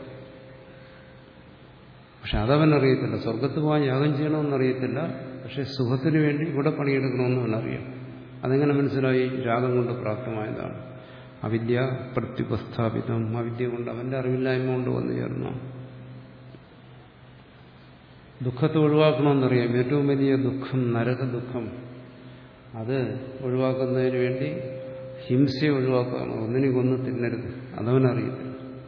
പക്ഷെ അതവൻ അറിയത്തില്ല. സ്വർഗത്ത് പോകാൻ യാഗം ചെയ്യണമെന്നറിയത്തില്ല, പക്ഷെ സുഖത്തിന് വേണ്ടി ഇവിടെ പണിയെടുക്കണമെന്ന് അവനറിയാം. അതെങ്ങനെ മനസ്സിലായി? രാഗം കൊണ്ട് പ്രാപ്തമായതാണ്. അവിദ്യ പ്രത്യുപസ്ഥാപിതം, അവിദ്യ കൊണ്ട്, അവന്റെ അറിവില്ലായ്മ കൊണ്ട് വന്നു ചേർന്നു. ദുഃഖത്തെ ഒഴിവാക്കണമെന്നറിയാം. ഏറ്റവും വലിയ ദുഃഖം നരക ദുഃഖം, അത് ഒഴിവാക്കുന്നതിന് വേണ്ടി ഹിംസയെ ഒഴിവാക്കുകയാണ്. ഒന്നിനെ കൊന്ന് തിന്നരുത്, അതവനറിയത്തില്ല.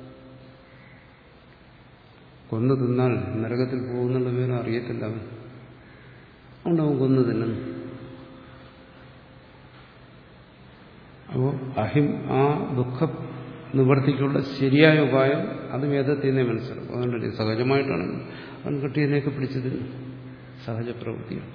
കൊന്നു തിന്നാൽ നരകത്തിൽ പോകുന്നുള്ള വിവരം അറിയത്തില്ല അവൻ. അതുകൊണ്ട് അവൻ കൊന്നു തിന്നുന്നു. അപ്പോൾ അഹിം ആ ദുഃഖ നിവർത്തിക്കുള്ള ശരിയായ ഉപായം അത് വേദത്തിൽ നിന്നേ മനസ്സിലാക്കും. അതുകൊണ്ടല്ലേ സഹജമായിട്ടാണ് അവൻ കിട്ടിയതിനെയൊക്കെ പിടിച്ചത്, സഹജ പ്രവൃത്തിയാണ്.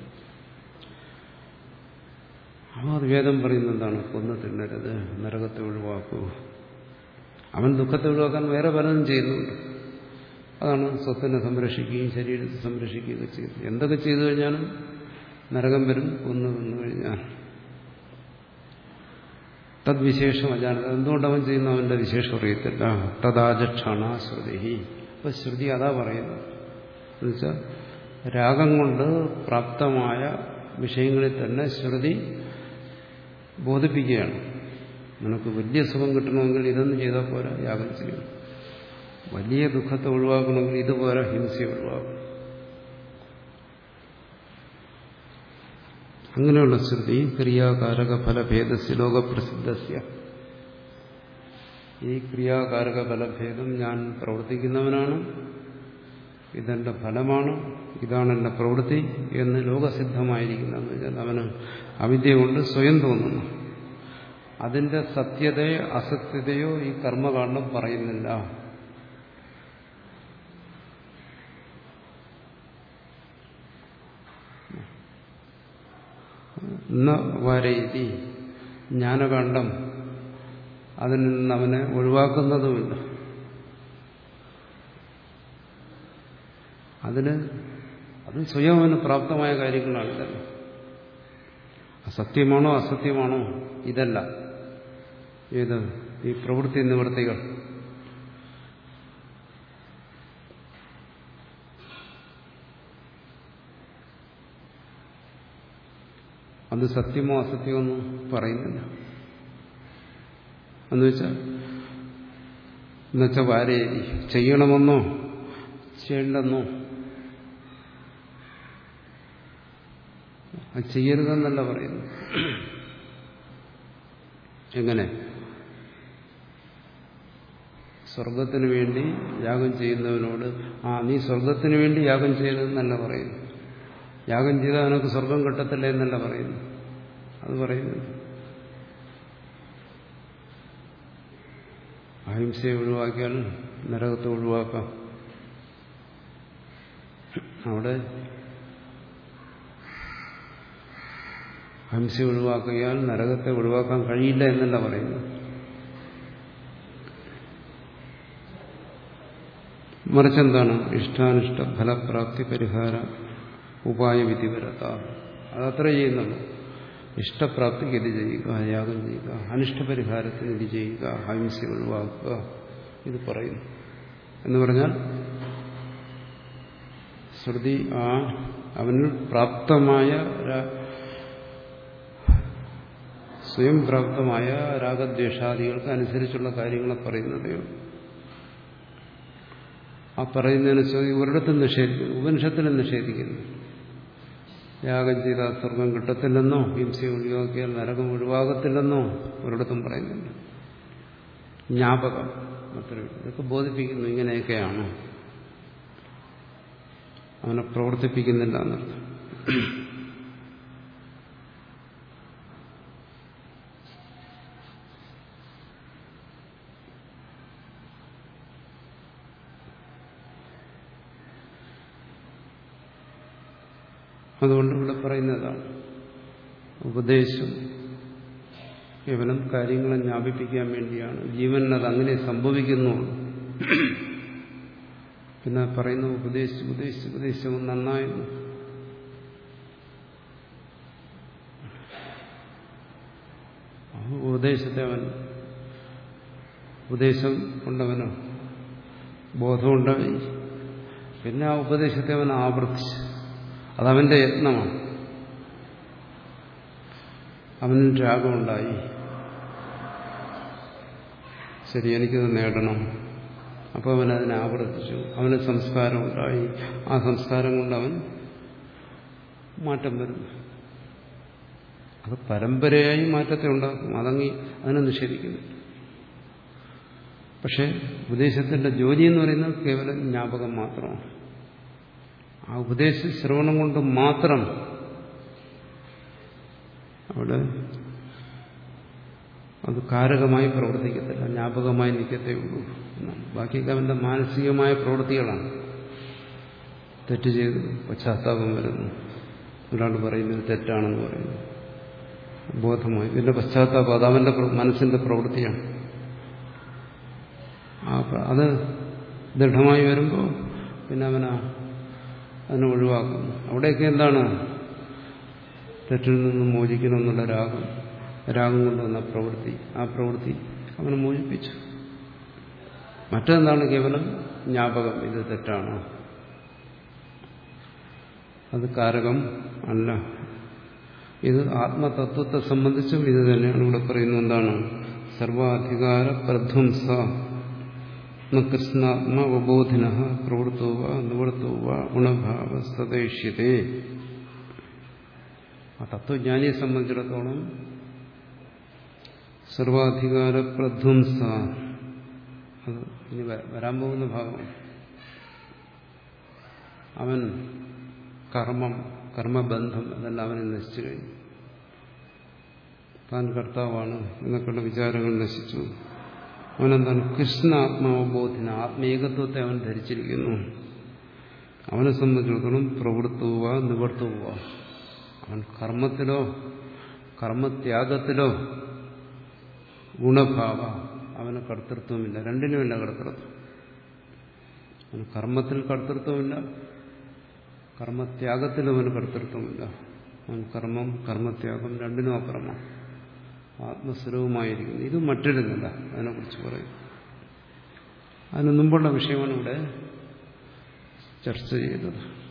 അപ്പോൾ അത് വേദം പറയുന്നത് എന്താണ്? കൊന്നു തിന്നരുത്, നരകത്തെ ഒഴിവാക്കൂ. അവൻ ദുഃഖത്തെ ഒഴിവാക്കാൻ വേറെ പലതും ചെയ്യുന്നുണ്ട്. അതാണ് സ്വത്തിനെ സംരക്ഷിക്കുകയും ശരീരത്തെ സംരക്ഷിക്കുകയൊക്കെ ചെയ്യുന്നത്. എന്തൊക്കെ ചെയ്തു കഴിഞ്ഞാലും നരകം വരും, കൊന്നു തിന്നു കഴിഞ്ഞാൽ. തദ്വിശേഷം അജാനത, എന്തുകൊണ്ട് അവൻ ചെയ്യുന്നു? അവന്റെ വിശേഷം അറിയത്തില്ല. തദാചക്ഷണ ശ്രുതി, അപ്പൊ ശ്രുതി അതാ പറയുന്നത്. എന്നുവെച്ചാൽ രാഗം കൊണ്ട് പ്രാപ്തമായ വിഷയങ്ങളിൽ തന്നെ ശ്രുതി ബോധിപ്പിക്കുകയാണ്. നിനക്ക് വലിയ സുഖം കിട്ടണമെങ്കിൽ ഇതൊന്നും ചെയ്താൽ പോരാ, യാഗം ചെയ്യണം. വലിയ ദുഃഖത്തെ ഒഴിവാക്കണമെങ്കിൽ ഇതുപോലെ ഹിംസയെ ഒഴിവാക്കും. അങ്ങനെയുള്ള ശ്രുതി ക്രിയാകാരക ഫലഭേദസ്യ ലോകപ്രസിദ്ധസ്യ, ഈ ക്രിയാകാരക ഫലഭേദം ഞാൻ പ്രവർത്തിക്കുന്നവനാണ്, ഇതെന്റെ ഫലമാണ്, ഇതാണ് എന്റെ പ്രവൃത്തി എന്ന് ലോകസിദ്ധമായിരിക്കുന്നതെന്ന് വെച്ചാൽ അവന് അവിദ്യ കൊണ്ട് സ്വയം തോന്നുന്നു. അതിന്റെ സത്യതയോ അസത്യതയോ ഈ കർമ്മകാണ്ഡം പറയുന്നില്ല. ന വരൈതി, ജ്ഞാനകാണ്ഡം അതിൽ നിന്ന് അവനെ ഒഴിവാക്കുന്നതുമില്ല. അതിന് അത് സ്വയം അവന് പ്രാപ്തമായ കാര്യങ്ങളാണിതല്ല. അസത്യമാണോ അസത്യമാണോ ഇതല്ല. ഏത് ഈ പ്രവൃത്തി നിവൃത്തികൾ അത് സത്യമോ അസത്യമോ ഒന്നും പറയുന്നില്ല. എന്നുവെച്ചാൽ എന്നുവെച്ചാൽ വാരെ ചെയ്യണമെന്നോ ചെയ്യണ്ടെന്നോ അത് ചെയ്യരുതെന്നല്ല പറയുന്നു. എങ്ങനെ? സ്വർഗത്തിന് വേണ്ടി യാഗം ചെയ്യുന്നവനോട് ആ നീ സ്വർഗത്തിന് വേണ്ടി യാഗം ചെയ്യരുതെന്നല്ല പറയുന്നു. യാഗം ചെയ്താൽ അവനക്ക് സ്വർഗം കിട്ടത്തില്ല എന്നല്ല പറയുന്നു. അത് പറയുന്നു അഹിംസയെ ഒഴിവാക്കിയാൽ നരകത്തെ ഒഴിവാക്കാം. അവിടെ അഹിംസ ഒഴിവാക്കിയാൽ നരകത്തെ ഒഴിവാക്കാൻ കഴിയില്ല എന്നല്ല പറയുന്നു. മറിച്ചെന്താണ്? ഇഷ്ടാനിഷ്ട ഫലപ്രാപ്തി പരിഹാര ഉപായ വിധിപരത. അതത്ര ചെയ്യുന്നുള്ളൂ. ഇഷ്ടപ്രാപ്തിക്ക് ഇത് ചെയ്യുക, യാഗം ചെയ്യുക, അനിഷ്ടപരിഹാരത്തിന് ഇത് ചെയ്യുക, അഹിംസ ഒഴിവാക്കുക, ഇത് പറയുന്നു. എന്ന് പറഞ്ഞാൽ ശ്രുതി ആ അവന് പ്രാപ്തമായ സ്വയം പ്രാപ്തമായ രാഗദ്വേഷാദികൾക്ക് അനുസരിച്ചുള്ള കാര്യങ്ങളെ പറയുന്നതേ ഉള്ളൂ. ആ പറയുന്നതിന് ഒരിടത്തും നിഷേധിക്കുന്നു, ഉപനിഷത്തിലും നിഷേധിക്കുന്നു. യാഗം ചെയ്താൽ സ്വർഗം കിട്ടത്തില്ലെന്നോ ഹിംസയെ ഒഴിവാക്കിയാൽ നരകം ഒഴിവാകത്തില്ലെന്നോ ഒരിടത്തും പറയുന്നില്ല. ജ്ഞാപകം അത്ര ഇതൊക്കെ ബോധിപ്പിക്കുന്നു. ഇങ്ങനെയൊക്കെയാണ്, അവനെ പ്രവർത്തിപ്പിക്കുന്നില്ല എന്നർത്ഥം. അതുകൊണ്ട് ഇവിടെ പറയുന്നതാണ് ഉപദേശം കേവലം കാര്യങ്ങളെ ജ്ഞാപിപ്പിക്കാൻ വേണ്ടിയാണ്. ജീവനത് അങ്ങനെ സംഭവിക്കുന്നുള്ളൂ. പിന്നെ പറയുന്നു ഉപദേശിച്ച് ഉപദേശിച്ച് ഉപദേശിച്ചവൻ നന്നായിരുന്നു. ഉപദേശത്തെ അവൻ ഉപദേശം കൊണ്ടവനോ ബോധമുണ്ടായി. പിന്നെ ആ ഉപദേശത്തെ അവൻ ആവർത്തിച്ചു. അതവന്റെ യത്നമാണ്. അവന് രാഗമുണ്ടായി, ശരി എനിക്കത് നേടണം. അപ്പോൾ അവൻ അതിനെ ആവർത്തിച്ചു. അവന് സംസ്കാരം ഉണ്ടായി. ആ സംസ്കാരം കൊണ്ട് അവൻ മാറ്റം വരുന്നു. അത് പരമ്പരയായി മാറ്റത്തെ ഉണ്ടാക്കും. അതങ്ങി അതിനെ നിഷേധിക്കുന്നു. പക്ഷെ ഉപദേശത്തിന്റെ ജോലി എന്ന് പറയുന്നത് കേവലം ജ്ഞാപകം മാത്രമാണ്. ആ ഉപദേശ ശ്രവണം കൊണ്ട് മാത്രം അവിടെ അത് കാരകമായി പ്രവർത്തിക്കത്തില്ല, ജ്ഞാപകമായി നിൽക്കത്തേ ഉള്ളൂ. ബാക്കിയൊക്കെ അവന്റെ മാനസികമായ പ്രവൃത്തികളാണ്. തെറ്റ് ചെയ്ത് പശ്ചാത്താപം വരുന്നു, ഒരാൾ പറയുന്നത് തെറ്റാണെന്ന് പറയുന്നു, ബോധമായി ഇതിന്റെ പശ്ചാത്താപം അത് അവന്റെ മനസ്സിന്റെ പ്രവൃത്തിയാണ്. അത് ദൃഢമായി വരുമ്പോൾ പിന്നെ അവനാ അതിനെ ഒഴിവാക്കുന്നു. അവിടെയൊക്കെ എന്താണ്? തെറ്റിൽ നിന്ന് മോചിക്കണമെന്നുള്ള രാഗം, രാഗം കൊണ്ടുവന്ന പ്രവൃത്തി, ആ പ്രവൃത്തി അവനെ മോചിപ്പിച്ചു. മറ്റെന്താണ്? കേവലം ജ്ഞാപകം, ഇത് തെറ്റാണ്, അത് കാരകം അല്ല. ഇത് ആത്മതത്വത്തെ സംബന്ധിച്ചും ഇത് തന്നെയാണ് ഇവിടെ പറയുന്നത്. എന്താണ്? സർവാധികാര പ്രധ്വംസ കൃഷ്ണാത്മവബോധിന പ്രവൃത്തോവ നിവൃത്തോവ ഗുണഭാവ സദേഷ്യതേ. ആ തത്വജ്ഞാനിയെ സംബന്ധിച്ചിടത്തോളം സർവാധികാര പ്രധ്വംസ, അത് ഇനി വരാൻ പോകുന്ന ഭാഗം, അവൻ കർമ്മം കർമ്മബന്ധം അതെല്ലാം അവനെ നശിച്ചു കഴിഞ്ഞു. താൻ കർത്താവാണ് എന്നൊക്കെയുള്ള വിചാരങ്ങൾ നശിച്ചു. അവനെന്താണ്? കൃഷ്ണ ആത്മാവബോധിന, ആത്മീകത്വത്തെ അവൻ ധരിച്ചിരിക്കുന്നു. അവനെ സംബന്ധിച്ചിടത്തോളം പ്രവൃത്തുക നിവർത്തുക, അവൻ കർമ്മത്തിലോ കർമ്മത്യാഗത്തിലോ ഗുണഭാവ, അവന് കർത്തൃത്വമില്ല. രണ്ടിനുമില്ല കർത്തൃത്വം. അവന് കർമ്മത്തിൽ കർത്തൃത്വമില്ല, കർമ്മത്യാഗത്തിലും അവന് കർത്തൃത്വമില്ല. അവൻ കർമ്മം കർമ്മത്യാഗം രണ്ടിനും അപ്പുറമാണ്, ആത്മസ്വരൂപമായിരിക്കുന്നു. ഇത് മറ്റൊരു നില, അതിനെക്കുറിച്ച് പറയും. അതിന് മുമ്പുള്ള വിഷയമാണ് ഇവിടെ ചർച്ച ചെയ്തത്.